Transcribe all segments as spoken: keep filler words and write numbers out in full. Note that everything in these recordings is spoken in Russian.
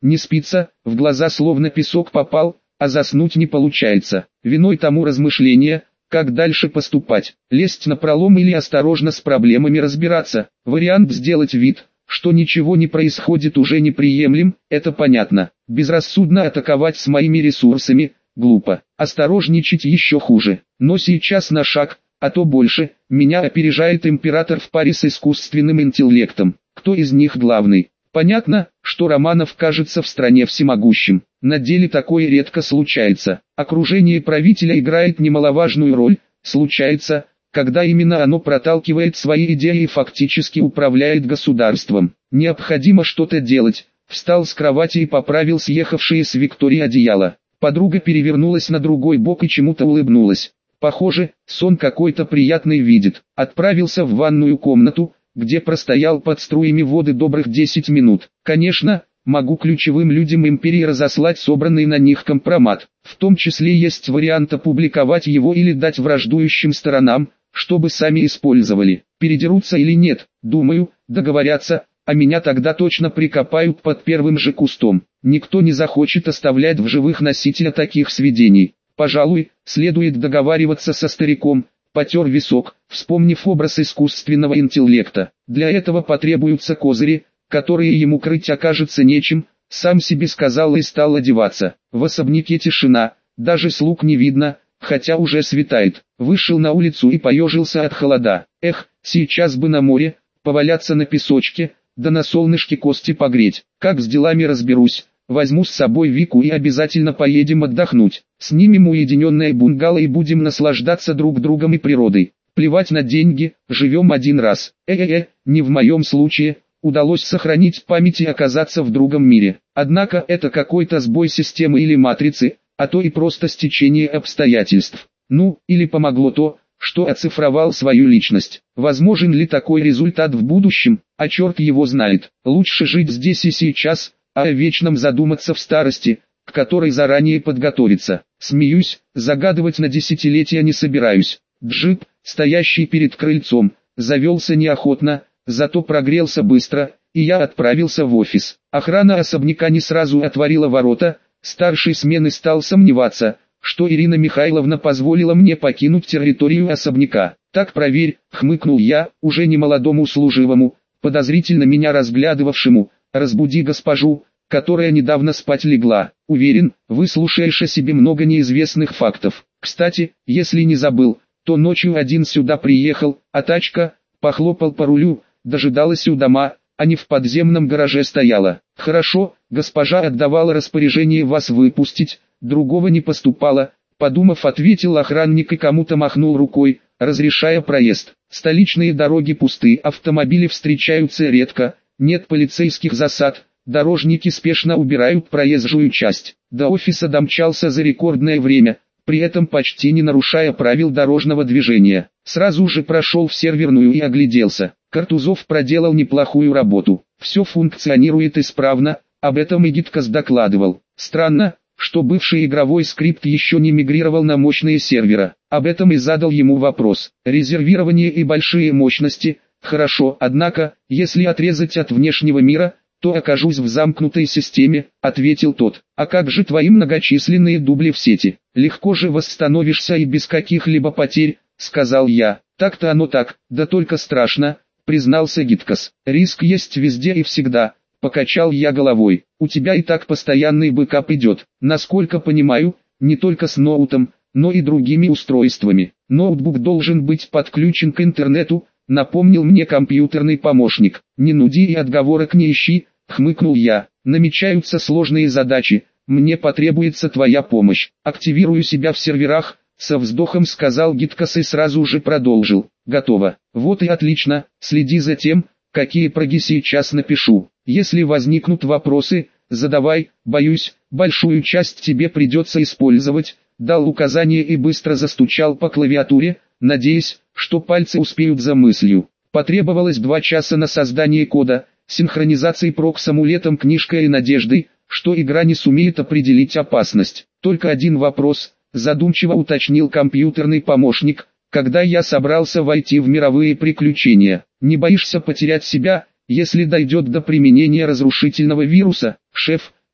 Не спится, в глаза словно песок попал, а заснуть не получается. Виной тому размышления, как дальше поступать, лезть напролом или осторожно с проблемами разбираться. Вариант сделать вид, что ничего не происходит, уже неприемлем, это понятно. Безрассудно атаковать с моими ресурсами, глупо. Осторожничать еще хуже. Но сейчас на шаг, а то больше, меня опережает император в паре с искусственным интеллектом. Кто из них главный? Понятно, что Романов кажется в стране всемогущим. На деле такое редко случается. Окружение правителя играет немаловажную роль. Случается, когда именно оно проталкивает свои идеи и фактически управляет государством. Необходимо что-то делать. Встал с кровати и поправил съехавшие с Виктории одеяло. Подруга перевернулась на другой бок и чему-то улыбнулась. Похоже, сон какой-то приятный видит. Отправился в ванную комнату, где простоял под струями воды добрых десять минут. Конечно, могу ключевым людям империи разослать собранный на них компромат. В том числе есть вариант опубликовать его или дать враждующим сторонам, чтобы сами использовали. Передерутся или нет, думаю, договорятся, а меня тогда точно прикопают под первым же кустом. Никто не захочет оставлять в живых носителя таких сведений. Пожалуй, следует договариваться со стариком. Потер висок, вспомнив образ искусственного интеллекта. Для этого потребуются козыри, которые ему крыть окажется нечем, сам себе сказал и стал одеваться. В особняке тишина, даже слуг не видно, хотя уже светает. Вышел на улицу и поежился от холода. Эх, сейчас бы на море, поваляться на песочке, да на солнышке кости погреть. Как с делами разберусь, возьму с собой Вику и обязательно поедем отдохнуть. Снимем уединенное бунгало и будем наслаждаться друг другом и природой. Плевать на деньги, живем один раз. Э-э-э, не в моем случае, удалось сохранить память и оказаться в другом мире. Однако это какой-то сбой системы или матрицы, а то и просто стечение обстоятельств. Ну, или помогло то, что оцифровал свою личность. Возможен ли такой результат в будущем, а черт его знает. Лучше жить здесь и сейчас, а о вечном задуматься в старости, к которой заранее подготовиться. Смеюсь, загадывать на десятилетия не собираюсь. Джип, стоящий перед крыльцом, завелся неохотно, зато прогрелся быстро, и я отправился в офис. Охрана особняка не сразу отворила ворота, старший смены стал сомневаться, что Ирина Михайловна позволила мне покинуть территорию особняка. Так проверь, хмыкнул я, уже не молодому служивому, подозрительно меня разглядывавшему, разбуди госпожу, которая недавно спать легла. Уверен, выслушаешь о себе много неизвестных фактов. Кстати, если не забыл, то ночью один сюда приехал, а тачка, похлопал по рулю, дожидалась у дома, а не в подземном гараже стояла. Хорошо, госпожа отдавала распоряжение вас выпустить, другого не поступало, подумав, ответил охранник и кому-то махнул рукой, разрешая проезд. Столичные дороги пусты, автомобили встречаются редко, нет полицейских засад, дорожники спешно убирают проезжую часть. До офиса домчался за рекордное время, при этом почти не нарушая правил дорожного движения. Сразу же прошел в серверную и огляделся. Картузов проделал неплохую работу. Все функционирует исправно, об этом и Гиткас докладывал. Странно, что бывший игровой скрипт еще не мигрировал на мощные сервера. Об этом и задал ему вопрос. Резервирование и большие мощности – хорошо, однако, если отрезать от внешнего мира, то окажусь в замкнутой системе, ответил тот. А как же твои многочисленные дубли в сети? Легко же восстановишься и без каких-либо потерь, сказал я. Так-то оно так, да только страшно, признался Гиткас. Риск есть везде и всегда, покачал я головой. У тебя и так постоянный бэкап идет. Насколько понимаю, не только с ноутом, но и другими устройствами. Ноутбук должен быть подключен к интернету, напомнил мне компьютерный помощник. Не нуди и отговорок не ищи, хмыкнул я. Намечаются сложные задачи, мне потребуется твоя помощь. Активирую себя в серверах, со вздохом сказал Гиткас и сразу же продолжил. Готово. Вот и отлично, следи за тем, какие проги сейчас напишу. Если возникнут вопросы, задавай, боюсь, большую часть тебе придется использовать. Дал указание и быстро застучал по клавиатуре, надеясь, что пальцы успеют за мыслью. Потребовалось два часа на создание кода, синхронизации прок с амулетом, книжкой и надеждой, что игра не сумеет определить опасность. Только один вопрос, задумчиво уточнил компьютерный помощник, когда я собрался войти в мировые приключения. Не боишься потерять себя, если дойдет до применения разрушительного вируса? Шеф,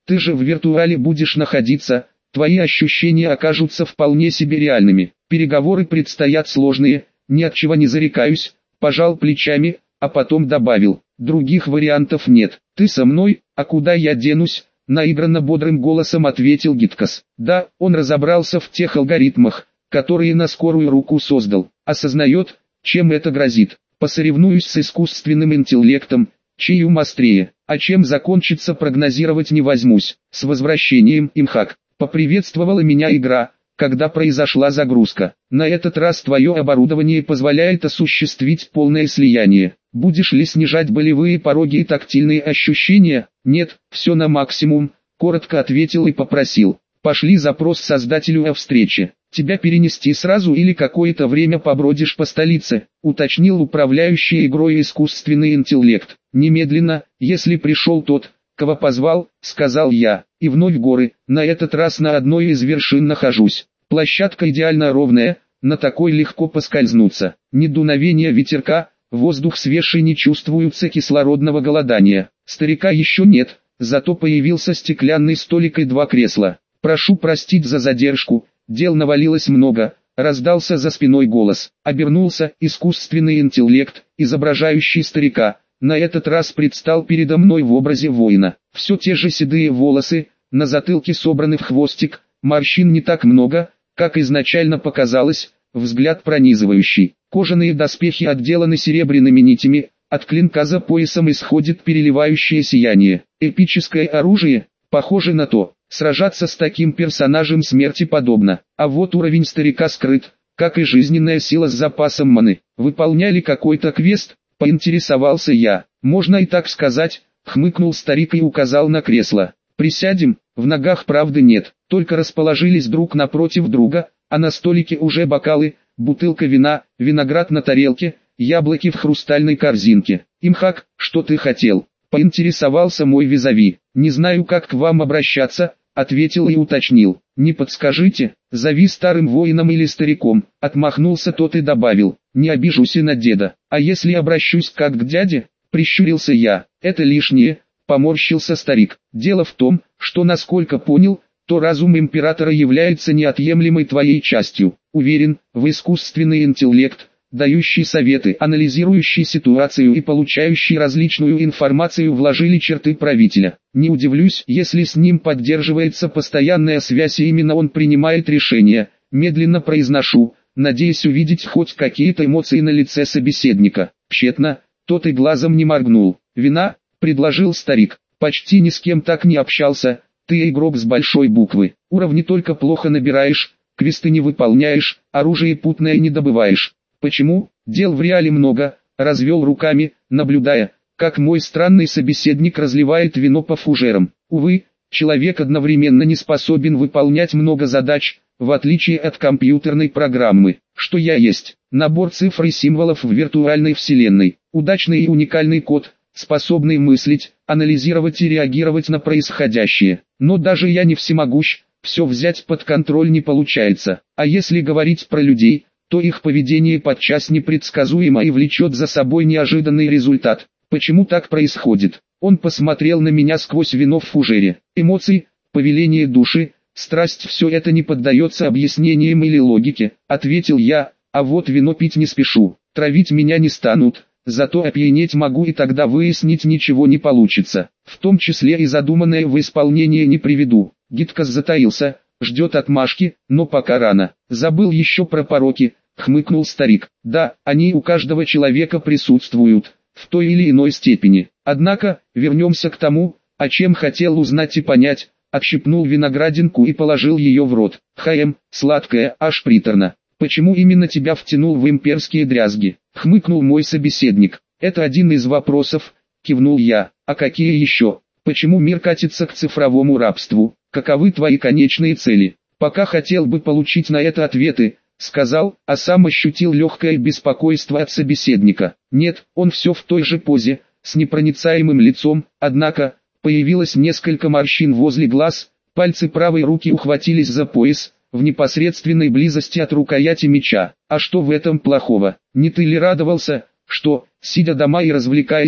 Ты же в виртуале будешь находиться, твои ощущения окажутся вполне себе реальными. Переговоры предстоят сложные, ни от чего не зарекаюсь, пожал плечами, а потом добавил, других вариантов нет. Ты со мной, а куда я денусь? Наигранно бодрым голосом ответил Гиткас. Да, он разобрался в тех алгоритмах, которые на скорую руку создал. Осознает, чем это грозит. Посоревнуюсь с искусственным интеллектом, чей ум острее. А чем закончится, прогнозировать не возьмусь. С возвращением, Имхак. Поприветствовала меня игра, когда произошла загрузка. На этот раз твое оборудование позволяет осуществить полное слияние. Будешь ли снижать болевые пороги и тактильные ощущения? Нет, все на максимум, коротко ответил и попросил. Пошли запрос создателю о встрече. Тебя перенести сразу или какое-то время побродишь по столице, уточнил управляющий игрой искусственный интеллект. Немедленно, если пришел тот, кого позвал, сказал я, и вновь горы, на этот раз на одной из вершин нахожусь. Площадка идеально ровная, на такой легко поскользнуться. Ни дуновения ветерка, воздух свежий, не чувствуется кислородного голодания. Старика еще нет, зато появился стеклянный столик и два кресла. Прошу простить за задержку, дел навалилось много, раздался за спиной голос. Обернулся искусственный интеллект, изображающий старика. На этот раз предстал передо мной в образе воина. Все те же седые волосы, на затылке собраны в хвостик, морщин не так много, как изначально показалось, взгляд пронизывающий. Кожаные доспехи отделаны серебряными нитями, от клинка за поясом исходит переливающее сияние. Эпическое оружие, похоже на то. Сражаться с таким персонажем смерти подобно. А вот уровень старика скрыт, как и жизненная сила с запасом маны. Выполняли какой-то квест? Поинтересовался я. Можно и так сказать, хмыкнул старик и указал на кресло. Присядем, в ногах правды нет, только расположились друг напротив друга, а на столике уже бокалы, бутылка вина, виноград на тарелке, яблоки в хрустальной корзинке. Имхак, что ты хотел? Поинтересовался мой визави. Не знаю, как к вам обращаться, ответил и уточнил. Не подскажите, зови старым воином или стариком, отмахнулся тот и добавил. Не обижусь и на деда, а если обращусь как к дяде, прищурился я. Это лишнее, поморщился старик. Дело в том, что насколько понял, то разум императора является неотъемлемой твоей частью. Уверен, в искусственный интеллект, дающий советы, анализирующий ситуацию и получающий различную информацию, вложили черты правителя. Не удивлюсь, если с ним поддерживается постоянная связь и именно он принимает решения. Медленно произношу, надеясь увидеть хоть какие-то эмоции на лице собеседника. Тщетно, тот и глазом не моргнул. «Вина?» — предложил старик. «Почти ни с кем так не общался, ты игрок с большой буквы. Уровни только плохо набираешь, квесты не выполняешь, оружие путное не добываешь. Почему? Дел в реале много», — развел руками, наблюдая, как мой странный собеседник разливает вино по фужерам. Увы, человек одновременно не способен выполнять много задач, в отличие от компьютерной программы. Что я есть? Набор цифр и символов в виртуальной вселенной. Удачный и уникальный код, способный мыслить, анализировать и реагировать на происходящее. Но даже я не всемогущ, все взять под контроль не получается. А если говорить про людей, то их поведение подчас непредсказуемо и влечет за собой неожиданный результат. Почему так происходит? Он посмотрел на меня сквозь вино в фужере. Эмоции, повеление души, страсть — все это не поддается объяснениям или логике, ответил я, а вот вино пить не спешу. Травить меня не станут, зато опьянеть могу, и тогда выяснить ничего не получится. В том числе и задуманное в исполнение не приведу. Гиткас затаился, ждет отмашки, но пока рано. Забыл еще про пороки, хмыкнул старик. Да, они у каждого человека присутствуют, в той или иной степени. Однако, вернемся к тому, о чем хотел узнать и понять. Отщипнул виноградинку и положил ее в рот. Хаем, сладкая, аж приторно. Почему именно тебя втянул в имперские дрязги? Хмыкнул мой собеседник. Это один из вопросов, кивнул я. А какие еще? Почему мир катится к цифровому рабству? Каковы твои конечные цели? Пока хотел бы получить на это ответы, сказал, а сам ощутил легкое беспокойство от собеседника. Нет, он все в той же позе, с непроницаемым лицом, однако, появилось несколько морщин возле глаз, пальцы правой руки ухватились за пояс, в непосредственной близости от рукояти меча. А что в этом плохого? Не ты ли радовался, что, сидя дома и развлекаясь,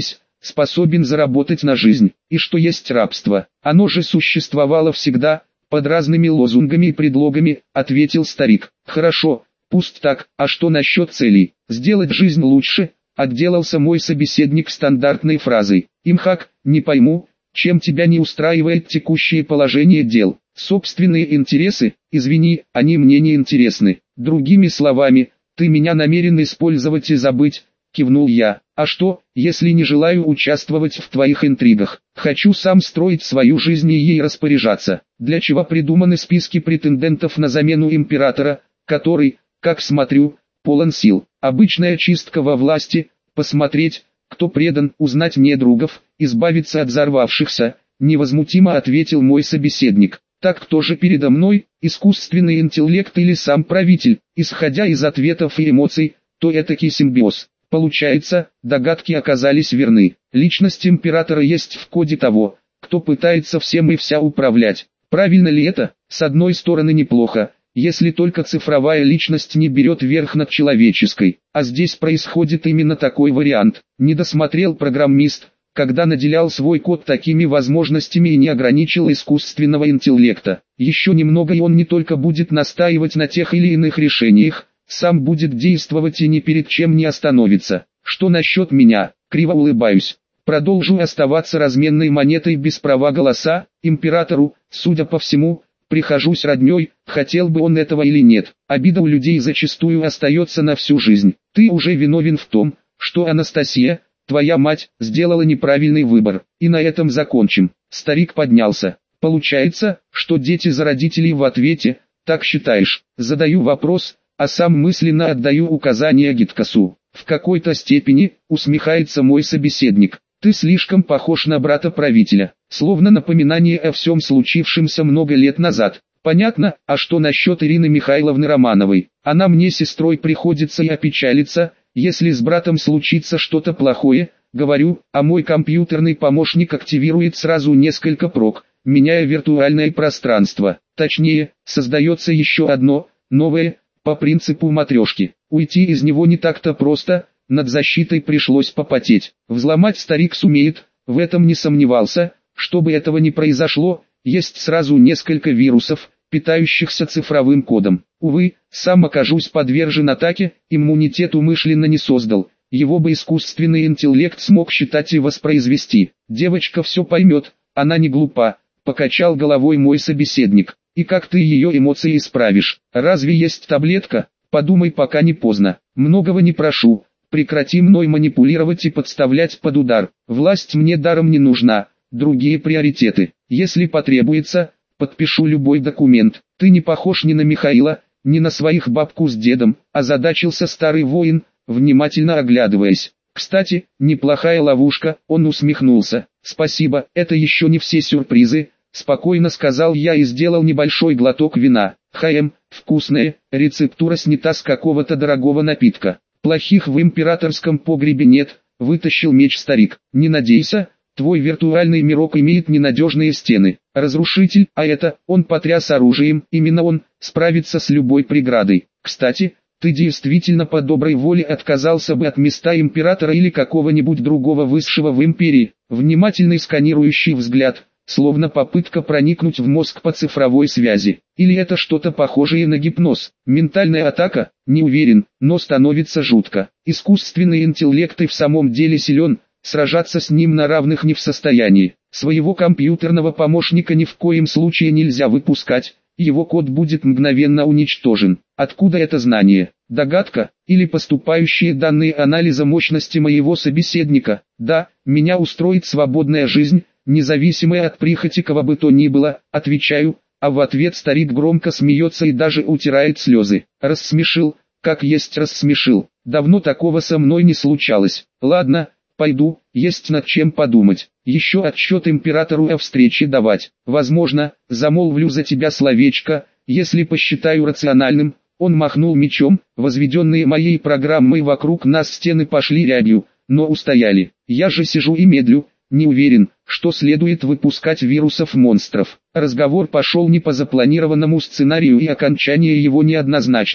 способен заработать на жизнь, и что есть рабство. Оно же существовало всегда, под разными лозунгами и предлогами, ответил старик. Хорошо, пусть так, а что насчет целей? Сделать жизнь лучше, отделался мой собеседник стандартной фразой. Имхак, не пойму, чем тебя не устраивает текущее положение дел. Собственные интересы, извини, они мне не интересны. Другими словами, ты меня намерен использовать и забыть, кивнул я. А что, если не желаю участвовать в твоих интригах? Хочу сам строить свою жизнь и ей распоряжаться. Для чего придуманы списки претендентов на замену императора, который, как смотрю, полон сил. Обычная чистка во власти, посмотреть, кто предан, узнать недругов, избавиться от взорвавшихся, невозмутимо ответил мой собеседник. Так кто же передо мной, искусственный интеллект или сам правитель? Исходя из ответов и эмоций, то этакий симбиоз. Получается, догадки оказались верны. Личность императора есть в коде того, кто пытается всем и вся управлять. Правильно ли это? С одной стороны неплохо, если только цифровая личность не берет верх над человеческой. А здесь происходит именно такой вариант. Не досмотрел программист, когда наделял свой код такими возможностями и не ограничил искусственного интеллекта. Еще немного и он не только будет настаивать на тех или иных решениях, сам будет действовать и ни перед чем не остановится. Что насчет меня? Криво улыбаюсь. Продолжу оставаться разменной монетой без права голоса. Императору, судя по всему, прихожусь родней, хотел бы он этого или нет. Обида у людей зачастую остается на всю жизнь. Ты уже виновен в том, что Анастасия, твоя мать, сделала неправильный выбор. И на этом закончим. Старик поднялся. Получается, что дети за родителей в ответе, так считаешь? Задаю вопрос, а сам мысленно отдаю указания Гиткасу. В какой-то степени, усмехается мой собеседник. Ты слишком похож на брата правителя, словно напоминание о всем случившемся много лет назад. Понятно, а что насчет Ирины Михайловны Романовой? Она мне сестрой приходится и опечалится, если с братом случится что-то плохое, говорю, а мой компьютерный помощник активирует сразу несколько прог, меняя виртуальное пространство. Точнее, создается еще одно, новое, по принципу матрешки. Уйти из него не так-то просто, над защитой пришлось попотеть. Взломать старик сумеет, в этом не сомневался. Чтобы этого не произошло, есть сразу несколько вирусов, питающихся цифровым кодом. Увы, сам окажусь подвержен атаке, иммунитет умышленно не создал. Его бы искусственный интеллект смог считать и воспроизвести. Девочка все поймет, она не глупа, покачал головой мой собеседник. И как ты ее эмоции исправишь? Разве есть таблетка? Подумай, пока не поздно. Многого не прошу. Прекрати мной манипулировать и подставлять под удар. Власть мне даром не нужна. Другие приоритеты. Если потребуется, подпишу любой документ. Ты не похож ни на Михаила, ни на своих бабку с дедом, озадачился старый воин, внимательно оглядываясь. Кстати, неплохая ловушка, он усмехнулся. Спасибо, это еще не все сюрпризы. Спокойно сказал я и сделал небольшой глоток вина. Хм, вкусная, рецептура снята с какого-то дорогого напитка. Плохих в императорском погребе нет, вытащил меч старик. Не надейся, твой виртуальный мирок имеет ненадежные стены. Разрушитель, а это, он потряс оружием, именно он, справится с любой преградой. Кстати, ты действительно по доброй воле отказался бы от места императора или какого-нибудь другого высшего в империи. Внимательный сканирующий взгляд, словно попытка проникнуть в мозг по цифровой связи. Или это что-то похожее на гипноз. Ментальная атака? Не уверен, но становится жутко. Искусственный интеллект и в самом деле силен, сражаться с ним на равных не в состоянии. Своего компьютерного помощника ни в коем случае нельзя выпускать, его код будет мгновенно уничтожен. Откуда это знание? Догадка, или поступающие данные анализа мощности моего собеседника? Да, меня устроит свободная жизнь, независимая от прихоти кого бы то ни было, отвечаю, а в ответ старик громко смеется и даже утирает слезы. Рассмешил, как есть рассмешил. Давно такого со мной не случалось. Ладно, пойду, есть над чем подумать. Еще отчет императору о встрече давать. Возможно, замолвлю за тебя словечко, если посчитаю рациональным. Он махнул мечом, возведенные моей программой вокруг нас стены пошли рябью, но устояли. Я же сижу и медлю. Не уверен, что следует выпускать вирусов-монстров. Разговор пошел не по запланированному сценарию и окончание его неоднозначное.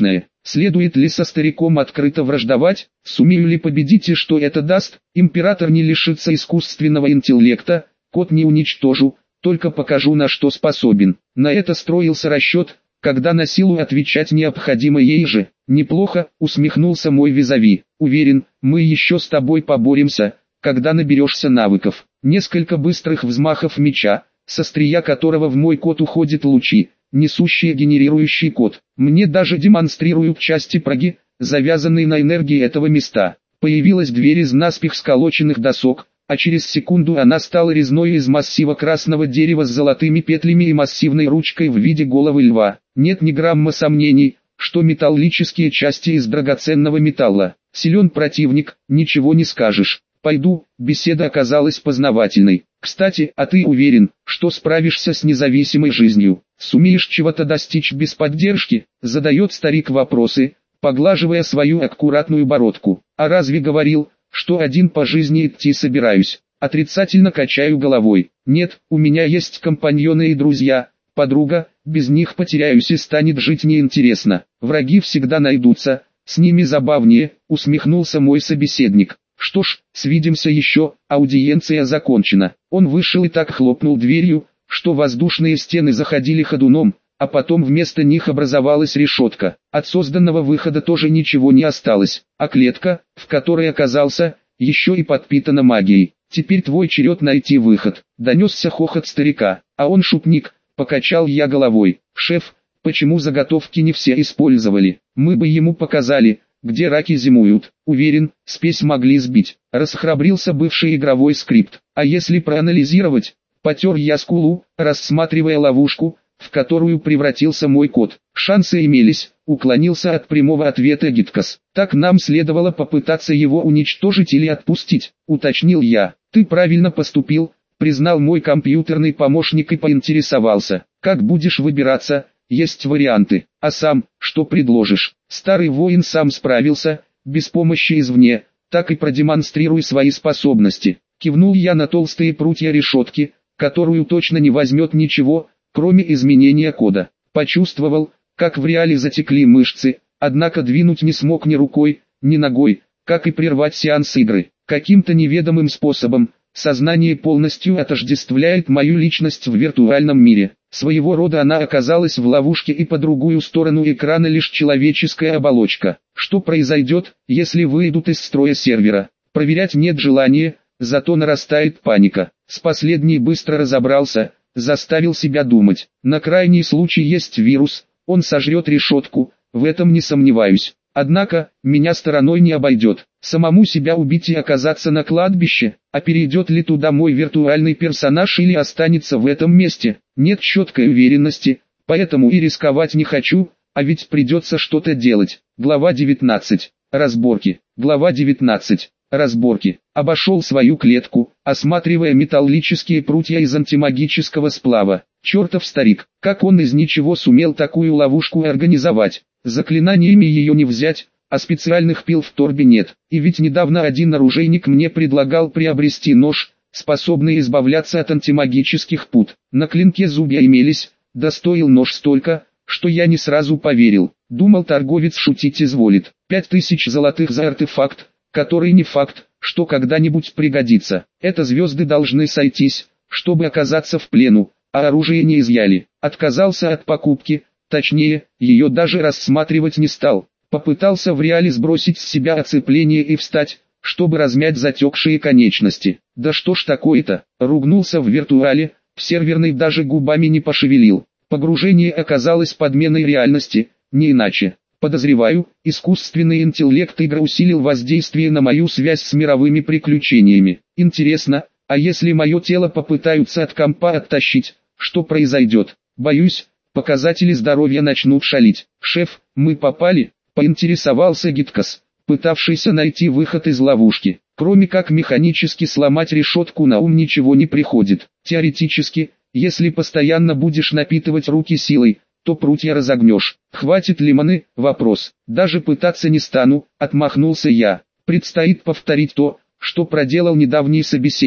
Следует ли со стариком открыто враждовать? Сумею ли победить и что это даст? Император не лишится искусственного интеллекта, код не уничтожу, только покажу, на что способен. На это строился расчет, когда на силу отвечать необходимо ей же. Неплохо, усмехнулся мой визави. Уверен, мы еще с тобой поборемся, когда наберешься навыков. Несколько быстрых взмахов меча, со острия которого в мой код уходят лучи, несущие генерирующий код. Мне даже демонстрируют части проги, завязанные на энергии этого места. Появилась дверь из наспех сколоченных досок, а через секунду она стала резной из массива красного дерева с золотыми петлями и массивной ручкой в виде головы льва. Нет ни грамма сомнений, что металлические части из драгоценного металла. Силен противник, ничего не скажешь. Пойду, беседа оказалась познавательной. Кстати, а ты уверен, что справишься с независимой жизнью? Сумеешь чего-то достичь без поддержки? Задает старик вопросы, поглаживая свою аккуратную бородку. А разве говорил, что один по жизни идти собираюсь? Отрицательно качаю головой. Нет, у меня есть компаньоны и друзья, подруга, без них потеряюсь и станет жить неинтересно. Враги всегда найдутся, с ними забавнее, усмехнулся мой собеседник. Что ж, свидимся еще, аудиенция закончена. Он вышел и так хлопнул дверью, что воздушные стены заходили ходуном, а потом вместо них образовалась решетка. От созданного выхода тоже ничего не осталось, а клетка, в которой оказался, еще и подпитана магией. Теперь твой черед найти выход. Донесся хохот старика, а он шутник, покачал я головой. Шеф, почему заготовки не все использовали? Мы бы ему показали, где раки зимуют. Уверен, спесь могли сбить. Расхрабрился бывший игровой скрипт. А если проанализировать? Потер я скулу, рассматривая ловушку, в которую превратился мой кот. Шансы имелись, уклонился от прямого ответа Гиткас. Так нам следовало попытаться его уничтожить или отпустить, уточнил я. Ты правильно поступил, признал мой компьютерный помощник и поинтересовался. Как будешь выбираться? Есть варианты. А сам, что предложишь? Старый воин сам справился, без помощи извне, так и продемонстрируй свои способности. Кивнул я на толстые прутья решетки, которую точно не возьмет ничего, кроме изменения кода. Почувствовал, как в реале затекли мышцы, однако двинуть не смог ни рукой, ни ногой, как и прервать сеанс игры. Каким-то неведомым способом, сознание полностью отождествляет мою личность в виртуальном мире. Своего рода она оказалась в ловушке, и по другую сторону экрана лишь человеческая оболочка. Что произойдет, если выйдут из строя сервера? Проверять нет желания, зато нарастает паника. С последней быстро разобрался, заставил себя думать. На крайний случай есть вирус, он сожрет решетку, в этом не сомневаюсь. Однако, меня стороной не обойдет. Самому себя убить и оказаться на кладбище, а перейдет ли туда мой виртуальный персонаж или останется в этом месте, нет четкой уверенности, поэтому и рисковать не хочу, а ведь придется что-то делать. Глава девятнадцать. Разборки. Глава девятнадцать. Разборки. Обошел свою клетку, осматривая металлические прутья из антимагического сплава. Чертов старик, как он из ничего сумел такую ловушку организовать? Заклинаниями ее не взять, а специальных пил в торбе нет. И ведь недавно один оружейник мне предлагал приобрести нож, способный избавляться от антимагических пут. На клинке зубья имелись, да стоил нож столько, что я не сразу поверил. Думал, торговец шутить изволит. Пять тысяч золотых за артефакт, который не факт, что когда-нибудь пригодится. Это звезды должны сойтись, чтобы оказаться в плену, а оружие не изъяли. Отказался от покупки. Точнее, ее даже рассматривать не стал. Попытался в реале сбросить с себя оцепление и встать, чтобы размять затекшие конечности. Да что ж такое-то, ругнулся в виртуале, в серверной даже губами не пошевелил. Погружение оказалось подменой реальности, не иначе. Подозреваю, искусственный интеллект игры усилил воздействие на мою связь с мировыми приключениями. Интересно, а если мое тело попытаются от компа оттащить, что произойдет? Боюсь, показатели здоровья начнут шалить. Шеф, мы попали, поинтересовался Гиткас, пытавшийся найти выход из ловушки. Кроме как механически сломать решетку на ум ничего не приходит. Теоретически, если постоянно будешь напитывать руки силой, то прутья разогнешь. Хватит ли маны? Вопрос. Даже пытаться не стану, отмахнулся я. Предстоит повторить то, что проделал недавний собеседник.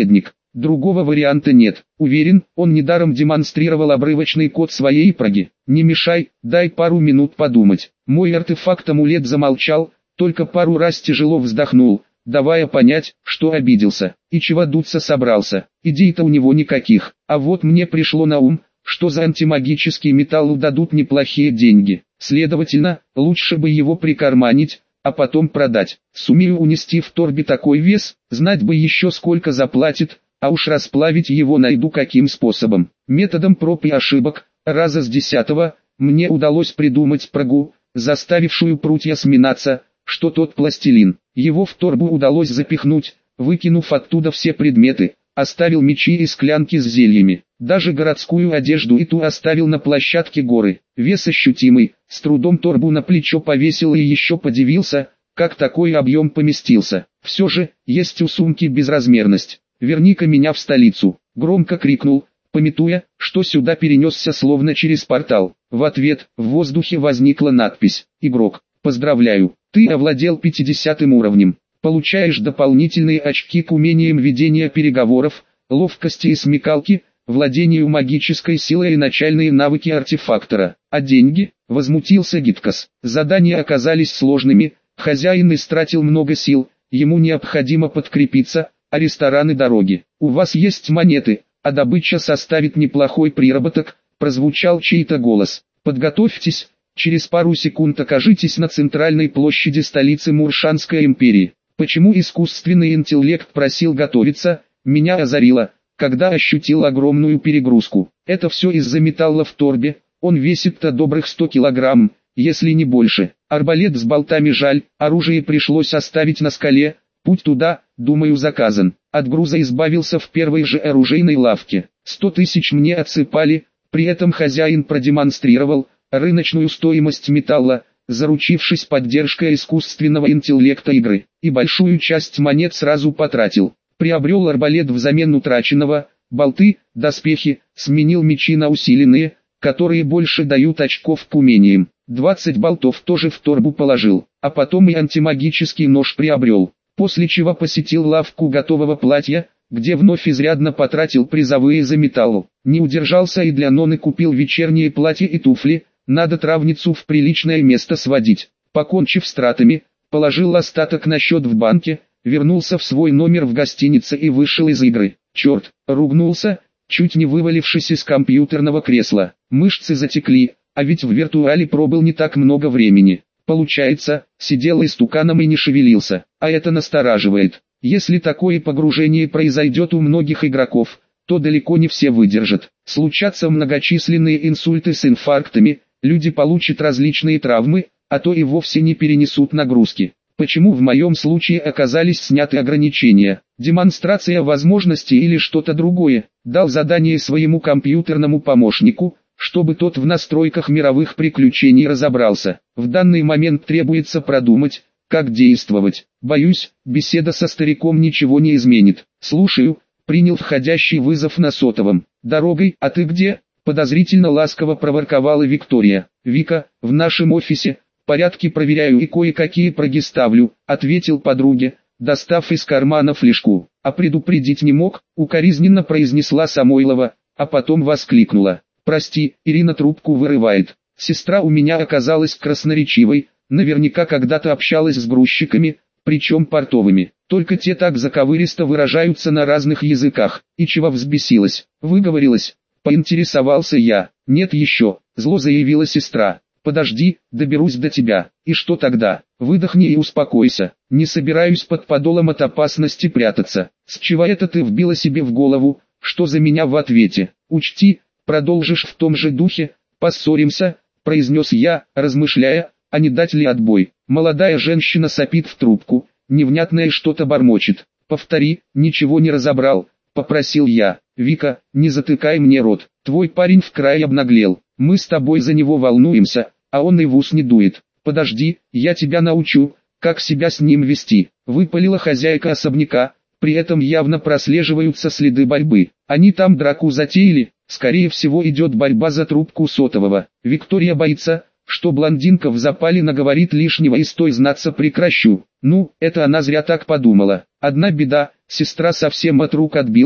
Другого варианта нет. Уверен, он недаром демонстрировал обрывочный код своей проги. Не мешай, дай пару минут подумать. Мой артефакт-амулет замолчал, только пару раз тяжело вздохнул, давая понять, что обиделся. И чего дуться собрался. Идей-то у него никаких. А вот мне пришло на ум, что за антимагический металл дадут неплохие деньги. Следовательно, лучше бы его прикарманить, а потом продать. Сумею унести в торбе такой вес, знать бы еще сколько заплатит, а уж расплавить его найду каким способом. Методом проб и ошибок, раза с десятого, мне удалось придумать прогу, заставившую прутья сминаться, что тот пластилин. Его в торбу удалось запихнуть, выкинув оттуда все предметы, оставил мечи и склянки с зельями. Даже городскую одежду и ту оставил на площадке горы. Вес ощутимый, с трудом торбу на плечо повесил и еще подивился, как такой объем поместился. Все же, есть у сумки безразмерность. «Верни-ка меня в столицу!» — громко крикнул, памятуя, что сюда перенесся словно через портал. В ответ, в воздухе возникла надпись: «Игрок, поздравляю, ты овладел пятидесятым уровнем. Получаешь дополнительные очки к умениям ведения переговоров, ловкости и смекалки, владению магической силой и начальные навыки артефактора. А деньги?» — возмутился Гиткас. Задания оказались сложными, хозяин истратил много сил, ему необходимо подкрепиться, а рестораны дороги. «У вас есть монеты, а добыча составит неплохой приработок», — прозвучал чей-то голос. «Подготовьтесь, через пару секунд окажитесь на центральной площади столицы Муршанской империи». Почему искусственный интеллект просил готовиться, меня озарило, когда ощутил огромную перегрузку. Это все из-за металла в торбе, он весит-то добрых сто килограмм, если не больше. Арбалет с болтами жаль, оружие пришлось оставить на скале, путь туда, думаю, заказан. От груза избавился в первой же оружейной лавке. Сто тысяч мне отсыпали, при этом хозяин продемонстрировал рыночную стоимость металла, заручившись поддержкой искусственного интеллекта игры, и большую часть монет сразу потратил. Приобрел арбалет взамен утраченного, болты, доспехи, сменил мечи на усиленные, которые больше дают очков к умениям. двадцать болтов тоже в торбу положил, а потом и антимагический нож приобрел. После чего посетил лавку готового платья, где вновь изрядно потратил призовые за металл. Не удержался и для Ноны купил вечернее платье и туфли, надо травницу в приличное место сводить. Покончив с тратами, положил остаток на счет в банке, вернулся в свой номер в гостинице и вышел из игры. Черт, ругнулся, чуть не вывалившись из компьютерного кресла. Мышцы затекли, а ведь в виртуале пробыл не так много времени. Получается, сидел истуканом и не шевелился, а это настораживает. Если такое погружение произойдет у многих игроков, то далеко не все выдержат. Случатся многочисленные инсульты с инфарктами, люди получат различные травмы, а то и вовсе не перенесут нагрузки. Почему в моем случае оказались сняты ограничения? Демонстрация возможностей или что-то другое? Дал задание своему компьютерному помощнику, чтобы тот в настройках мировых приключений разобрался. В данный момент требуется продумать, как действовать. Боюсь, беседа со стариком ничего не изменит. Слушаю, принял входящий вызов на сотовом. «Дорогой, а ты где?» — подозрительно ласково проворковала Виктория. «Вика, в нашем офисе, порядки проверяю и кое-какие проги ставлю», — ответил подруге, достав из кармана флешку. «А предупредить не мог?» — укоризненно произнесла Самойлова, а потом воскликнула. «Прости, Ирина трубку вырывает. Сестра у меня оказалась красноречивой, наверняка когда-то общалась с грузчиками, причем портовыми. Только те так заковыристо выражаются на разных языках. И чего взбесилась? Выговорилась?» Поинтересовался я. «Нет еще», — зло заявила сестра. «Подожди, доберусь до тебя. И что тогда? Выдохни и успокойся. Не собираюсь под подолом от опасности прятаться. С чего это ты вбила себе в голову, что за меня в ответе? Учти, продолжишь в том же духе, поссоримся», — произнес я, размышляя, а не дать ли отбой. Молодая женщина сопит в трубку, невнятное что-то бормочет. «Повтори», ничего не разобрал, попросил я. «Вика, не затыкай мне рот, твой парень в край обнаглел. Мы с тобой за него волнуемся, а он и в ус не дует. Подожди, я тебя научу, как себя с ним вести», — выпалила хозяйка особняка. При этом явно прослеживаются следы борьбы. Они там драку затеяли, скорее всего идет борьба за трубку сотового. Виктория боится, что блондинка в запале наговорит лишнего и стой знаться прекращу. Ну, это она зря так подумала. Одна беда, сестра совсем от рук отбилась,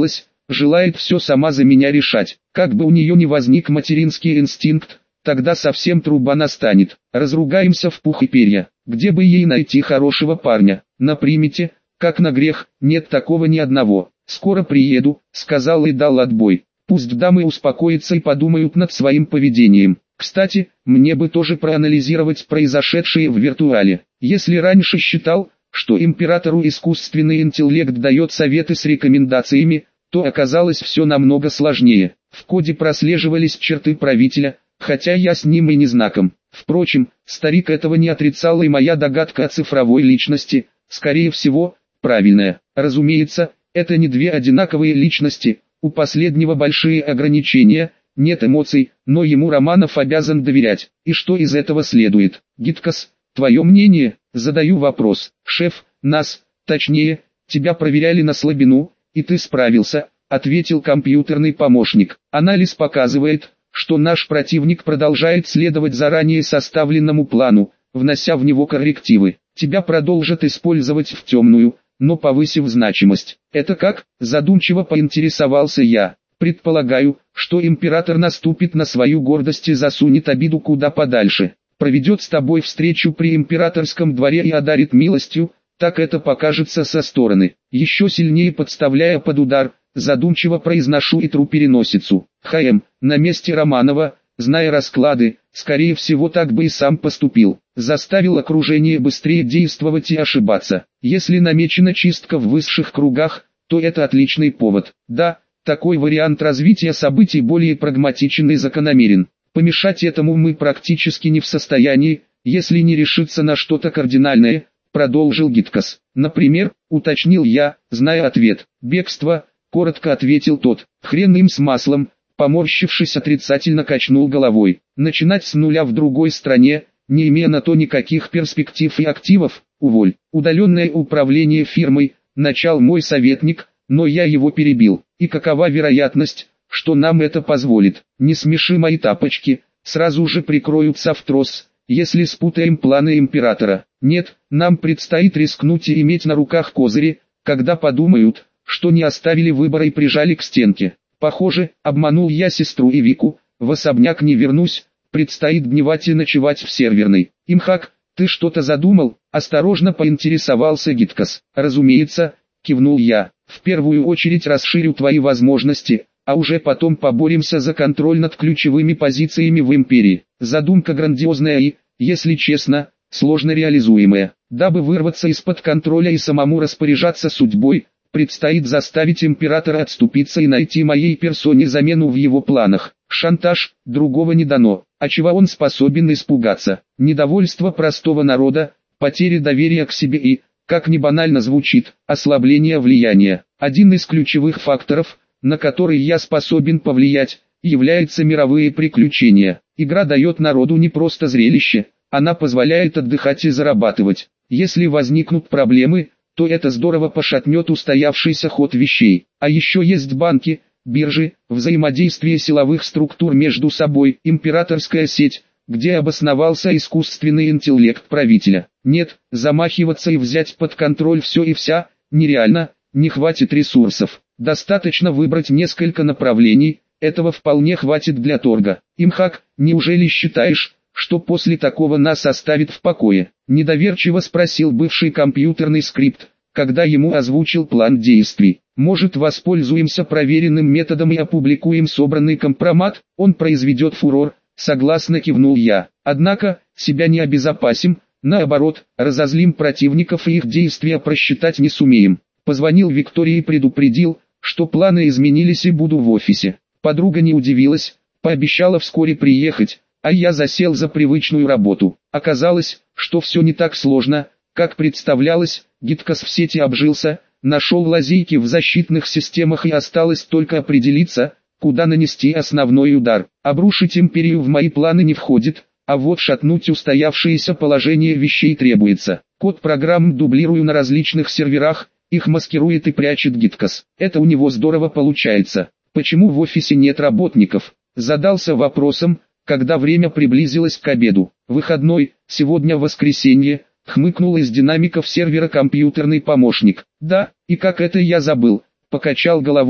желает все сама за меня решать. Как бы у нее не возник материнский инстинкт, тогда совсем труба настанет. Разругаемся в пух и перья. Где бы ей найти хорошего парня? На примете, как на грех, нет такого ни одного. Скоро приеду, сказал и дал отбой. Пусть дамы успокоятся и подумают над своим поведением. Кстати, мне бы тоже проанализировать произошедшее в виртуале. Если раньше считал, что императору искусственный интеллект дает советы с рекомендациями, то оказалось все намного сложнее. В коде прослеживались черты правителя, хотя я с ним и не знаком. Впрочем, старик этого не отрицал, и моя догадка о цифровой личности, скорее всего, правильная. Разумеется, это не две одинаковые личности, у последнего большие ограничения, нет эмоций, но ему Романов обязан доверять. И что из этого следует? Гиткос, твое мнение? Задаю вопрос. Шеф, нас, точнее, тебя проверяли на слабину, и ты справился, ответил компьютерный помощник. Анализ показывает, что наш противник продолжает следовать заранее составленному плану, внося в него коррективы. Тебя продолжат использовать в темную, но повысив значимость. Это как? Задумчиво поинтересовался я. Предполагаю, что император наступит на свою гордость и засунет обиду куда подальше. Проведет с тобой встречу при императорском дворе и одарит милостью, так это покажется со стороны. Еще сильнее подставляя под удар, задумчиво произношу и тру переносицу. ХМ, на месте Романова, зная расклады, скорее всего так бы и сам поступил. Заставил окружение быстрее действовать и ошибаться. Если намечена чистка в высших кругах, то это отличный повод. Да, такой вариант развития событий более прагматичен и закономерен. Помешать этому мы практически не в состоянии, если не решиться на что-то кардинальное, продолжил Гиткос. Например, уточнил я, зная ответ. Бегство, коротко ответил тот. Хрен им с маслом, поморщившись отрицательно качнул головой. Начинать с нуля в другой стране, не имея на то никаких перспектив и активов, уволь. Удаленное управление фирмой, начал мой советник, но я его перебил. И какова вероятность, что нам это позволит? Не смеши мои тапочки, сразу же прикроются в трос, если спутаем планы императора. Нет, нам предстоит рискнуть и иметь на руках козыри, когда подумают, что не оставили выбора и прижали к стенке. Похоже, обманул я сестру и Вику, в особняк не вернусь, предстоит дневать и ночевать в серверной. Имхак, ты что-то задумал? Осторожно поинтересовался Гиткос. Разумеется, кивнул я. В первую очередь расширю твои возможности, а уже потом поборемся за контроль над ключевыми позициями в империи. Задумка грандиозная и, если честно, сложно реализуемая. Дабы вырваться из-под контроля и самому распоряжаться судьбой, предстоит заставить императора отступиться и найти моей персоне замену в его планах. Шантаж, другого не дано. А чего он способен испугаться? Недовольство простого народа, потеря доверия к себе и, как ни банально звучит, ослабление влияния. Один из ключевых факторов, на который я способен повлиять, является мировые приключения. Игра дает народу не просто зрелище, она позволяет отдыхать и зарабатывать. Если возникнут проблемы, то это здорово пошатнет устоявшийся ход вещей. А еще есть банки, биржи, взаимодействие силовых структур между собой, императорская сеть, где обосновался искусственный интеллект правителя. Нет, замахиваться и взять под контроль все и вся, нереально, не хватит ресурсов. Достаточно выбрать несколько направлений, этого вполне хватит для торга. Имхак, неужели считаешь, что после такого нас оставит в покое? Недоверчиво спросил бывший компьютерный скрипт, когда ему озвучил план действий. Может, воспользуемся проверенным методом и опубликуем собранный компромат? Он произведет фурор, согласно кивнул я. Однако, себя не обезопасим, наоборот, разозлим противников и их действия просчитать не сумеем. Позвонил Виктории и предупредил, что планы изменились и буду в офисе. Подруга не удивилась, пообещала вскоре приехать, а я засел за привычную работу. Оказалось, что все не так сложно, как представлялось. Гиткос в сети обжился, нашел лазейки в защитных системах и осталось только определиться, куда нанести основной удар. Обрушить империю в мои планы не входит, а вот шатнуть устоявшееся положение вещей требуется. Код программ дублирую на различных серверах, их маскирует и прячет Гиткос. Это у него здорово получается. Почему в офисе нет работников? Задался вопросом, когда время приблизилось к обеду. Выходной, сегодня воскресенье, хмыкнул из динамиков сервера компьютерный помощник. Да, и как это я забыл, покачал головой,